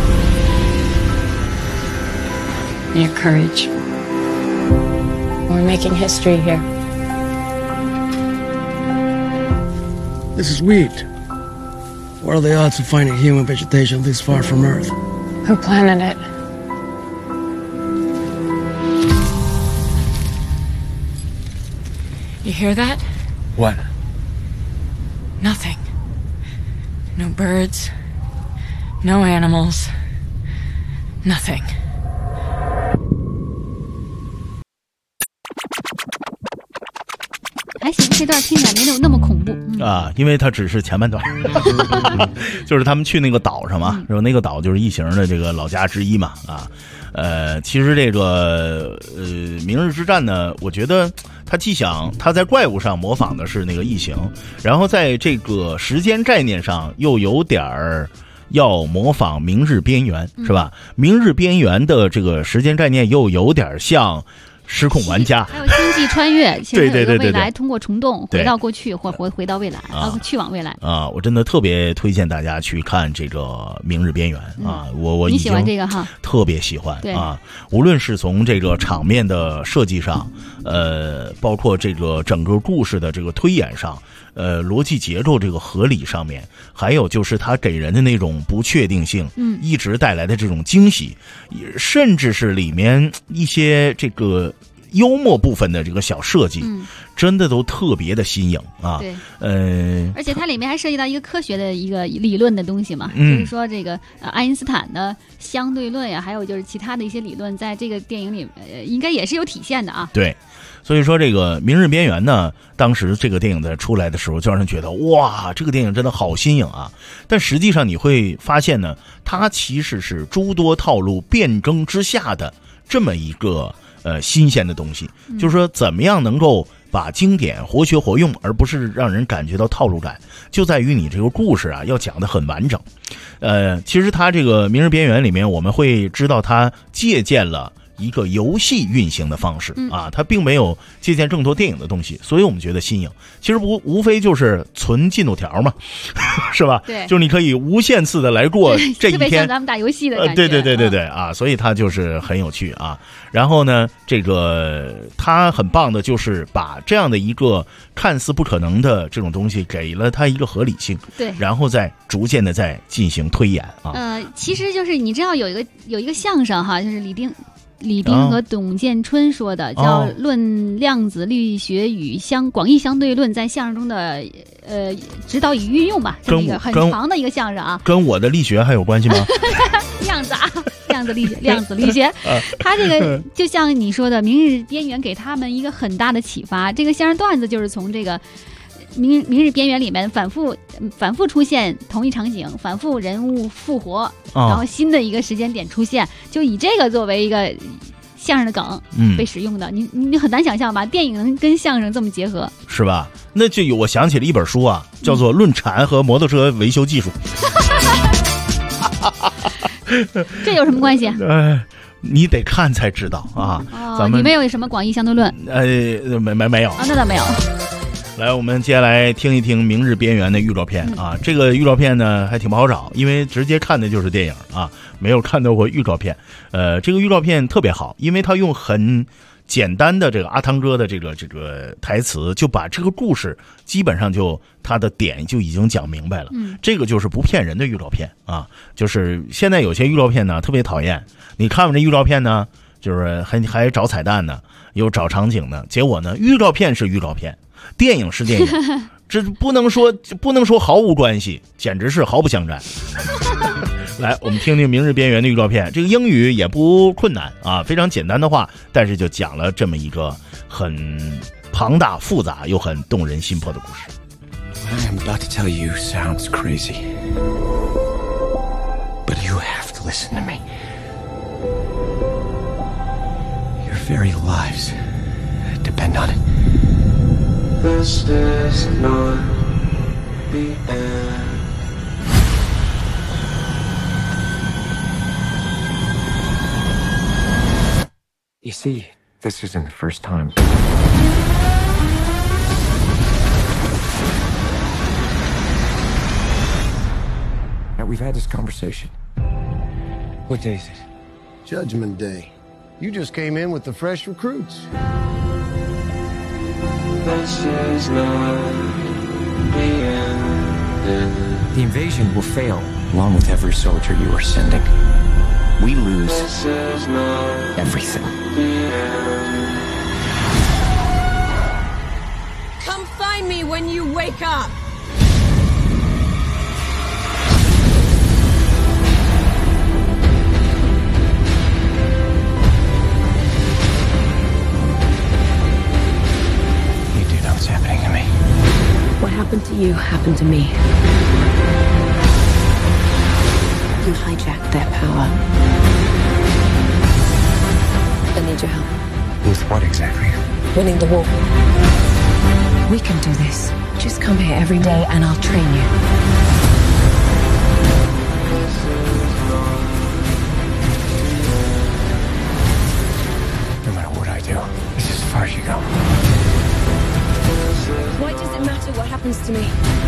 and your courage. We're making history here. This is wheat. What are the odds of finding human vegetation this far from Earth? Who planted it? You hear that? What? Nothing. No birds. No animals. Nothing. 还行，这段听起来没有那么恐怖啊，因为它只是前半段，就是他们去那个岛上嘛，然后那个岛就是异形的这个老家之一嘛，啊，其实这个明日之战呢，我觉得他既想他在怪物上模仿的是那个异形，然后在这个时间概念上又有点儿要模仿明日边缘，是吧？明日边缘的这个时间概念又有点像失控玩家， 还有星际穿越，其实有一个未来通过虫洞对回到过去或回到未来，去往未来啊！我真的特别推荐大家去看这个《明日边缘》啊！我你喜欢这个哈？ 特别喜欢啊！无论是从这个场面的设计上，包括这个整个故事的这个推演上。逻辑结构这个合理上面，还有就是它给人的那种不确定性，一直带来的这种惊喜，甚至是里面一些这个幽默部分的这个小设计，真的都特别的新颖啊。 对，而且它里面还涉及到一个科学的一个理论的东西嘛，就是说这个爱因斯坦的相对论呀，还有就是其他的一些理论，在这个电影里应该也是有体现的啊。 对。所以说这个《明日边缘》呢，当时这个电影的出来的时候，就让人觉得哇，这个电影真的好新颖啊！但实际上你会发现呢，它其实是诸多套路变更之下的这么一个新鲜的东西，就是说怎么样能够把经典活学活用，而不是让人感觉到套路感，就在于你这个故事啊要讲得很完整。其实它这个《明日边缘》里面，我们会知道它借鉴了一个游戏运行的方式啊，它并没有借鉴更多电影的东西，所以我们觉得新颖。其实无非就是存进度条嘛，是吧？ 对， 就是你可以无限次的来过这一天，特别像咱们打游戏的感觉。 对啊，所以它就是很有趣啊。然后呢，这个它很棒的就是把这样的一个看似不可能的这种东西给了它一个合理性， 对， 然后再逐渐的再进行推演啊。 其实就是你知道有一个相声哈，就是李冰和董建春说的，叫《论量子力学与广义相对论在相声中的指导与运用》吧，这么一个很长的一个相声啊。 跟我的力学还有关系吗？ 量子力学，他这个就像你说的，《明日边缘》给他们一个很大的启发。这个相声段子就是从这个明日边缘里面反复出现同一场景，反复人物复活，然后新的一个时间点出现，就以这个作为一个相声的梗被使用的。你很难想象吧？电影能跟相声这么结合， 是吧？那就我想起了一本书啊，叫做《论禅和摩托车维修技术》。 这有什么关系？ 你得看才知道啊。咱们里面有什么广义相对论？ 没有啊，那倒没有。 来，我们接下来听一听《明日边缘》的预告片啊。这个预告片呢还挺不好找，因为直接看的就是电影啊，没有看到过预告片。这个预告片特别好，因为他用很简单的这个阿汤哥的这个台词，就把这个故事基本上就他的点就已经讲明白了。这个就是不骗人的预告片啊。就是现在有些预告片呢特别讨厌，你看完这预告片呢，就是还找彩蛋呢，有找场景呢，结果呢，预告片是预告片。电影是电影，这不能说毫无关系，简直是毫不相干。来，我们听听《明日边缘》的预告片。这个英语也不困难啊，非常简单的话，但是就讲了这么一个很庞大、复杂又很动人心魄的故事。 What I'm about to tell you sounds crazy, but you have to listen to me. Your very lives depend on it. This is not the end. You see, this isn't the first time. Now, we've had this conversation. What day is it? Judgment Day. You just came in with the fresh recruits. This is not the end. The invasion will fail, along with every soldier you are sending. We lose everything. wake up. You do know what's happening to me. What happened to you happened to me. You hijacked their power. I need your help. With what exactly? Winning the war. We can do this. Just come here every day and I'll train you. No matter what I do, this is as far as you go. Why does it matter what happens to me?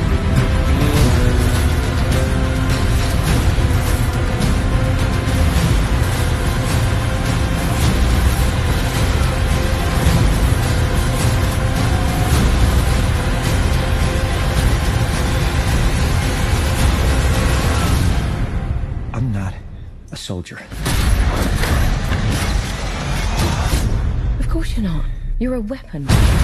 I'm not a soldier. Of course you're not. You're a weapon.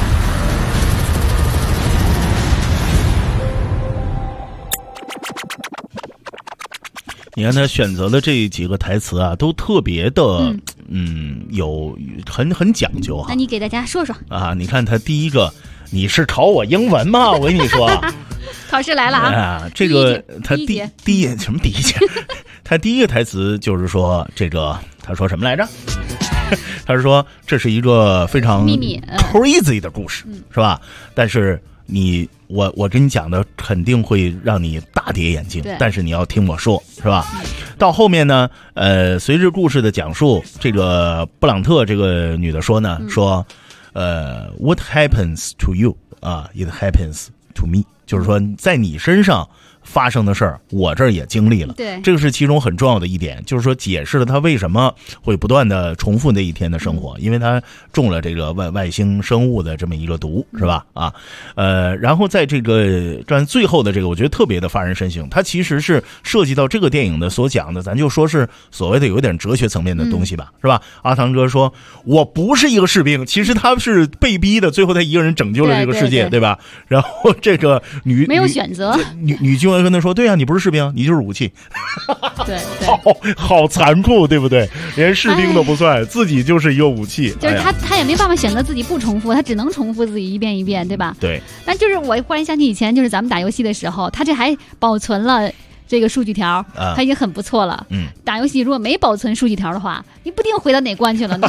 你看他选择的这几个台词啊，都特别的，有很讲究哈。 那你给大家说说啊？你看他第一个，你是考我英文吗？我跟你说， 考试来了啊！ 这个他第一什么第一节？他第一个台词就是说，这个他说什么来着？他是说这是一个非常秘密 crazy 的故事，是吧？但是我跟你讲的肯定会让你大跌眼镜，但是你要听我说，是吧？到后面呢，随着故事的讲述，这个布朗特这个女的说呢，说，What happens to you 啊 ，It happens to me， 就是说在你身上发生的事儿，我这儿也经历了。 对， 这个是其中很重要的一点，就是说解释了他为什么会不断的重复那一天的生活，因为他中了这个外星生物的这么一个毒，是吧？啊，然后在这个最后的这个，我觉得特别的发人深省。它其实是涉及到这个电影的所讲的，咱就说是所谓的有点哲学层面的东西吧，是吧？阿汤哥说，我不是一个士兵，其实他是被逼的，最后他一个人拯救了这个世界， 对吧？然后这个没有选择， 女军官跟他说，对啊，你不是士兵，你就是武器。 对， 好残酷，对不对？连士兵都不算，自己就是一个武器。 就是他也没办法选择自己不重复，他只能重复自己一遍一遍，对吧？ 对。 但就是我忽然想起以前就是咱们打游戏的时候，他这还保存了这个数据条，他已经很不错了。打游戏如果没保存数据条的话，你不定回到哪关去了呢。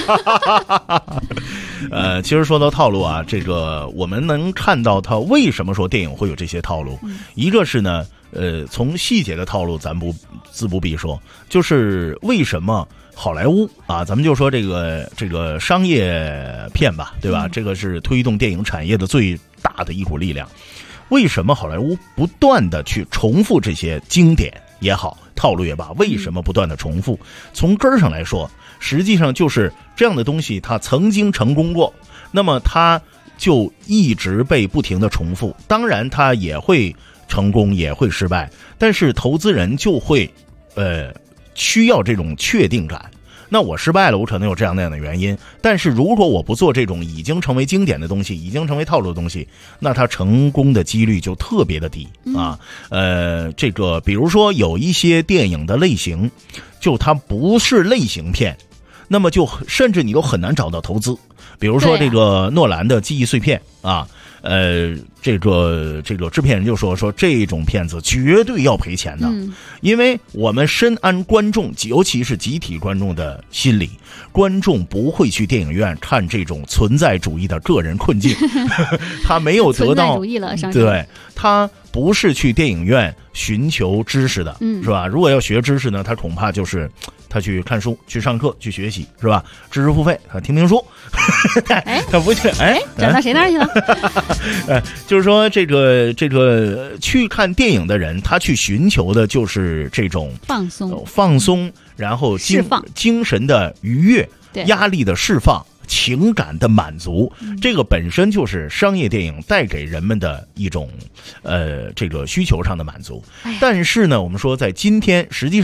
其实说到套路啊，这个我们能看到他为什么说电影会有这些套路，一个是呢。从细节的套路咱自不必说，就是为什么好莱坞啊，咱们就说这个商业片吧，对吧？这个是推动电影产业的最大的一股力量。为什么好莱坞不断的去重复这些经典也好，套路也罢，为什么不断的重复？从根儿上来说，实际上就是这样的东西，它曾经成功过，那么它就一直被不停的重复。当然，它也会成功也会失败，但是投资人就会需要这种确定感。那我失败了，我可能有这样那样的原因，但是如果我不做这种已经成为经典的东西，已经成为套路的东西，那它成功的几率就特别的低啊。这个比如说有一些电影的类型，就它不是类型片，那么就甚至你都很难找到投资。比如说这个诺兰的记忆碎片啊。这个制片人就说这种片子绝对要赔钱的，因为我们深谙观众，尤其是集体观众的心理，观众不会去电影院看这种存在主义的个人困境，他没有得到，对，他不是去电影院寻求知识的，是吧？如果要学知识呢，他恐怕就是他去看书、去上课、去学习，是吧？知识付费，他听书，他不去， 转到谁那儿去了？ 就是说这个去看电影的人，他去寻求的就是这种放松，然后精神的愉悦，压力的释放，情感的满足，这个本身就是商业电影带给人们的一种这个需求上的满足。但是呢，我们说在今天，实际上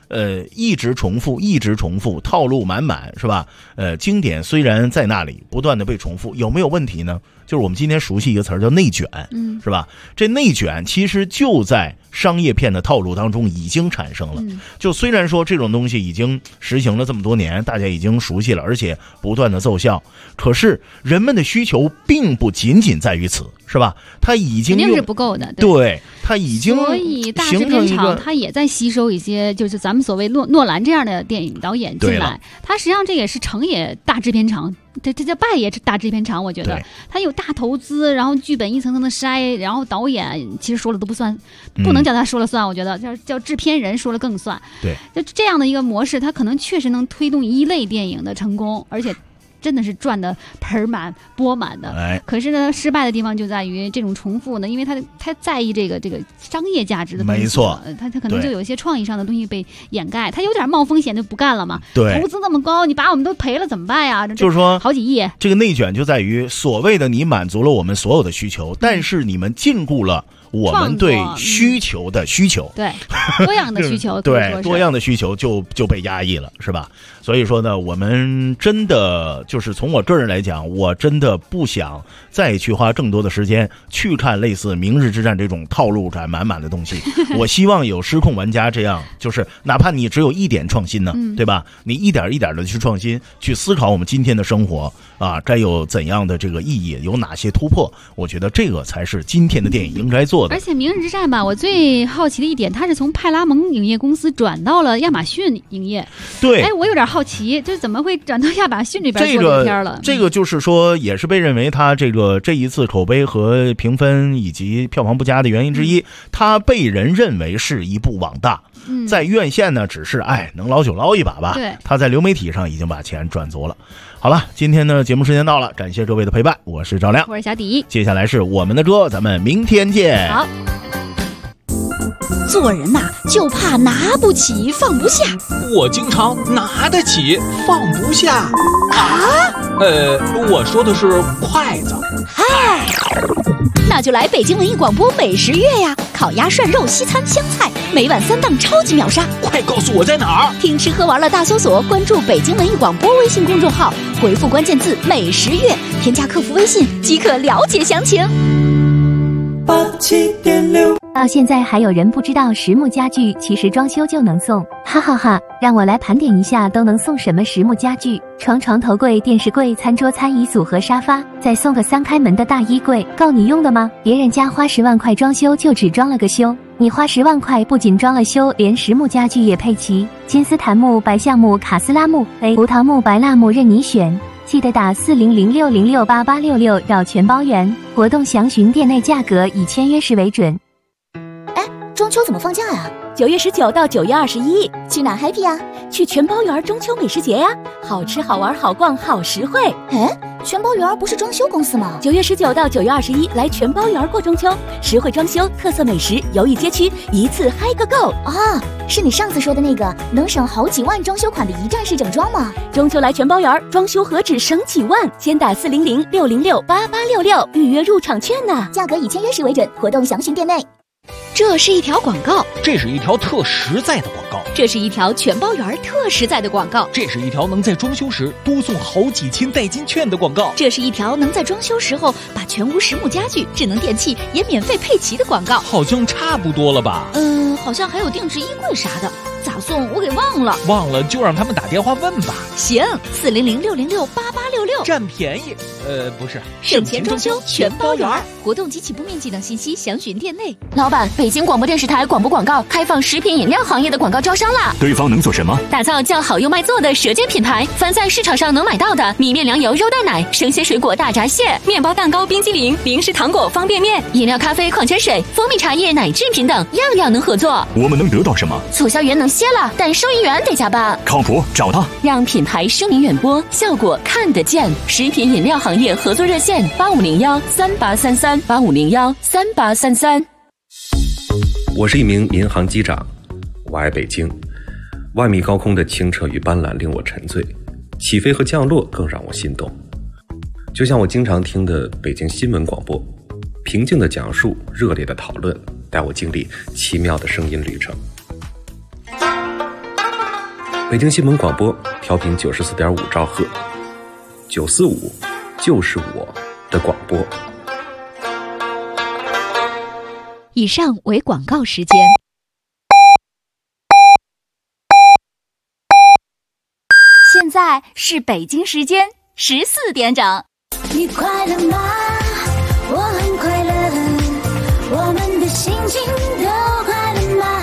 一直重复，套路满满，是吧？经典虽然在那里不断的被重复，有没有问题呢？就是我们今天熟悉一个词儿叫内卷，是吧？这内卷其实就在商业片的套路当中已经产生了。就虽然说这种东西已经实行了这么多年，大家已经熟悉了，而且不断的奏效，可是人们的需求并不仅仅在于此，是吧？它已经肯定是不够的， 对，它已经所以大制片厂它也在吸收一些，就是咱们所谓诺兰这样的电影导演进来，它实际上这也是成也大制片厂。这叫败也是大制片厂，我觉得他有大投资，然后剧本一层层的筛，然后导演其实说了都不算，不能叫他说了算，我觉得叫制片人说了更算。 对， 就这样的一个模式，他可能确实能推动一类电影的成功，而且真的是赚的盆满钵满的。可是呢，失败的地方就在于这种重复呢，因为他在意这个商业价值的东西， 没错， 他可能就有一些创意上的东西被掩盖，他有点冒风险就不干了嘛。 对， 投资那么高，你把我们都赔了怎么办呀？ 就是说好几亿。 这个内卷就在于所谓的你满足了我们所有的需求，但是你们禁锢了我们对需求的需求， 对多样的需求， 对多样的需求就被压抑了，是吧？所以说呢，我们真的就是从我个人来讲，我真的不想再去花更多的时间去看类似《明日之战》这种套路感满满的东西。我希望有失控玩家这样，就是哪怕你只有一点创新呢，对吧？你一点一点的去创新，去思考我们今天的生活啊，该有怎样的这个意义，有哪些突破？我觉得这个才是今天的电影应该做的。 而且《明日之战》吧，我最好奇的一点，它是从派拉蒙影业公司转到了亚马逊影业。 对， 哎，我有点好奇，就是怎么会转到亚马逊这边做这片了？ 这个就是说，也是被认为它这一次口碑和评分以及票房不佳的原因之一。它被人认为是一部网大，在院线呢只是能捞就捞一把吧。 对， 它在流媒体上已经把钱赚足了。好了，今天呢节目时间到了，感谢各位的陪伴，我是赵亮， 我是小迪， 接下来是我们的歌，咱们明天见。 好。 做人呐，就怕拿不起放不下。 我经常拿得起放不下啊。 我说的是筷子。 嗨，那就来北京文艺广播美食月呀！烤鸭、涮肉、西餐、湘菜，每晚3档超级秒杀。 快告诉我在哪儿？ 听吃喝玩乐大搜索，关注北京文艺广播微信公众号，回复关键字美食月，添加客服微信即可了解详情。 87.6到现在还有人不知道实木家具其实装修就能送，哈哈哈！让我来盘点一下都能送什么实木家具：床、头柜、电视柜、餐桌、餐椅组和沙发，再送个3开门的大衣柜，够你用的吗？别人家花10万块装修就只装了个修，你花10万块不仅装了修，连实木家具也配齐，金丝檀木、白橡木、卡斯拉木、胡桃木、白蜡木任你选。记得打4006068866绕全包圆，活动详询店内价格，以签约时为准。 中秋怎么放假呀？9月19到9月21，去哪 happy 呀？去全包园中秋美食节呀！好吃好玩好逛好实惠。全包园不是装修公司吗？9月19到9月21，来全包园过中秋，实惠装修、特色美食、游艺街区，一次嗨个够啊！是你上次说的那个能省好几万装修款的一站式整装吗？ 中秋来全包园，装修何止省几万？先打4006068866预约入场券呢， 价格以签约时为准，活动详询店内。 这是一条广告， 这是一条特实在的广告， 这是一条全包园特实在的广告， 这是一条能在装修时多送好几千代金券的广告， 这是一条能在装修时候把全屋实木家具、智能电器也免费配齐的广告。 好像差不多了吧？ 好像还有定制衣柜啥的，咋送我给忘了。 忘了就让他们打电话问吧。 行，4006068866， 占便宜。不是， 省钱装修全包圆，活动及起步面积等信息详询店内。 老板，北京广播电视台广播广告开放食品饮料行业的广告招商啦！ 对方能做什么？ 打造叫好又卖座的舌尖品牌，凡在市场上能买到的米面粮油肉蛋奶、生鲜水果大闸蟹、面包蛋糕、冰激凌、零食糖果、方便面、饮料咖啡、矿泉水、蜂蜜茶叶、奶制品等，样样能合作。 我们能得到什么？ 促销员能歇了，但收银员得加班。 靠谱，找他， 让品牌声名远播，效果看得见。食品饮料行业合作热线8501383385013833。 我是一名民航机长，我爱北京。万米高空的清澈与斑斓令我沉醉，起飞和降落更让我心动。就像我经常听的北京新闻广播，平静的讲述，热烈的讨论，带我经历奇妙的声音旅程。 北京新闻广播调频94.5兆赫，945就是我的广播。 以上为广告时间。 现在是北京时间14点整。 你快乐吗？我很快乐，我们的心情都快乐吗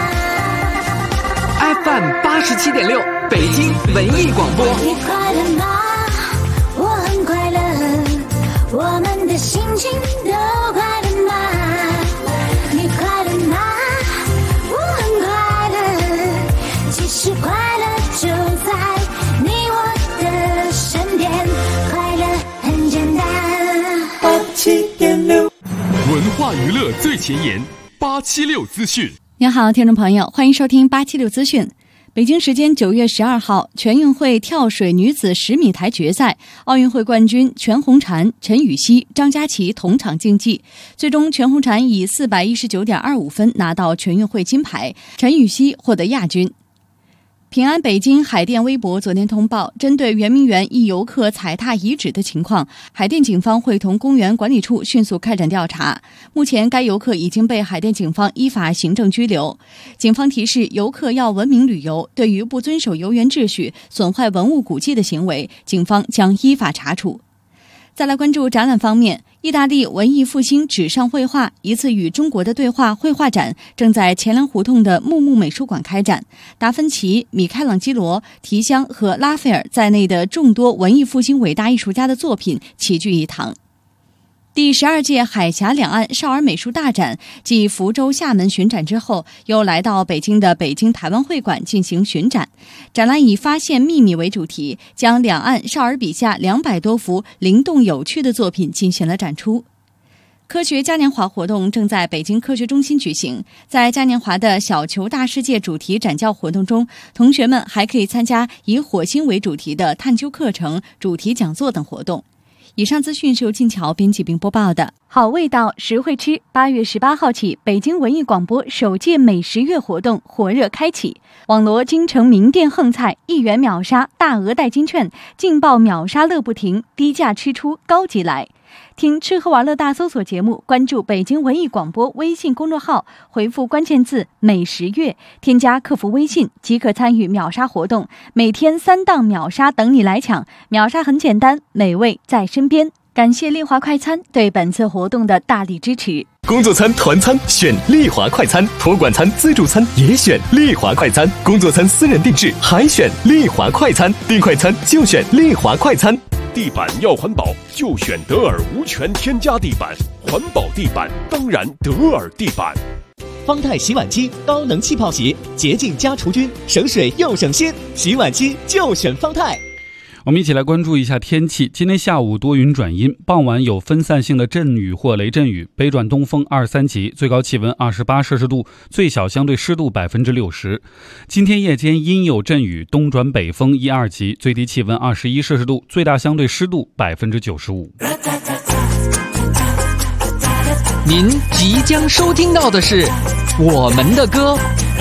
？FM 87.6，北京文艺广播。 你快乐吗？我很快乐，我们的心情都快乐吗？你快乐吗？我很快乐，其实快乐就在你我的身边，快乐很简单。87.6， 文化娱乐最前沿，876资讯。 您好，听众朋友，欢迎收听876资讯。北京时间9月12号，全运会跳水女子10米台决赛，奥运会冠军全红婵、陈芋汐、张家齐同场竞技，最终全红婵以419.25分拿到全运会金牌，陈芋汐获得亚军。平安北京海淀微博昨天通报，针对圆明园一游客踩踏遗址的情况，海淀警方会同公园管理处迅速开展调查。目前该游客已经被海淀警方依法行政拘留。警方提示游客要文明旅游，对于不遵守游园秩序、损坏文物古迹的行为，警方将依法查处。再来关注展览方面，意大利文艺复兴纸上绘画一次与中国的对话绘画展正在钱粮胡同的木木美术馆开展。达芬奇、米开朗基罗、提香和拉斐尔在内的众多文艺复兴伟大艺术家的作品齐聚一堂。第12届海峡两岸少儿美术大展继福州、厦门巡展之后，又来到北京的北京台湾会馆进行巡展。展览以发现秘密为主题，将两岸少儿笔下200多幅灵动有趣的作品进行了展出。科学嘉年华活动正在北京科学中心举行，在嘉年华的小球大世界主题展教活动中，同学们还可以参加以火星为主题的探究课程、主题讲座等活动。以上资讯是由静桥编辑并播报的。好味道，实惠吃。8月18号起，北京文艺广播首届美食月活动火热开启，网罗京城名店横菜，1元秒杀，大额代金券，劲爆秒杀乐不停，低价吃出高级来。听吃喝玩乐大搜索节目，关注北京文艺广播微信公众号，回复关键字美食月，添加客服微信即可参与秒杀活动，每天3档秒杀等你来抢，秒杀很简单，美味在身边。感谢丽华快餐对本次活动的大力支持。 工作餐、团餐选丽华快餐，托管餐、自助餐也选丽华快餐，工作餐私人定制还选丽华快餐，订快餐就选丽华快餐。 地板要环保，就选德尔无醛添加地板，环保地板当然德尔地板。 方太洗碗机高能气泡洗，洁净加除菌，省水又省心，洗碗机就选方太。 我们一起来关注一下天气。今天下午多云转阴，傍晚有分散性的阵雨或雷阵雨，北转东风2、3级，最高气温28摄氏度，最小相对湿度60%。今天夜间阴有阵雨，东转北风1、2级，最低气温21摄氏度，最大相对湿度95%。 您即将收听到的是我们的歌。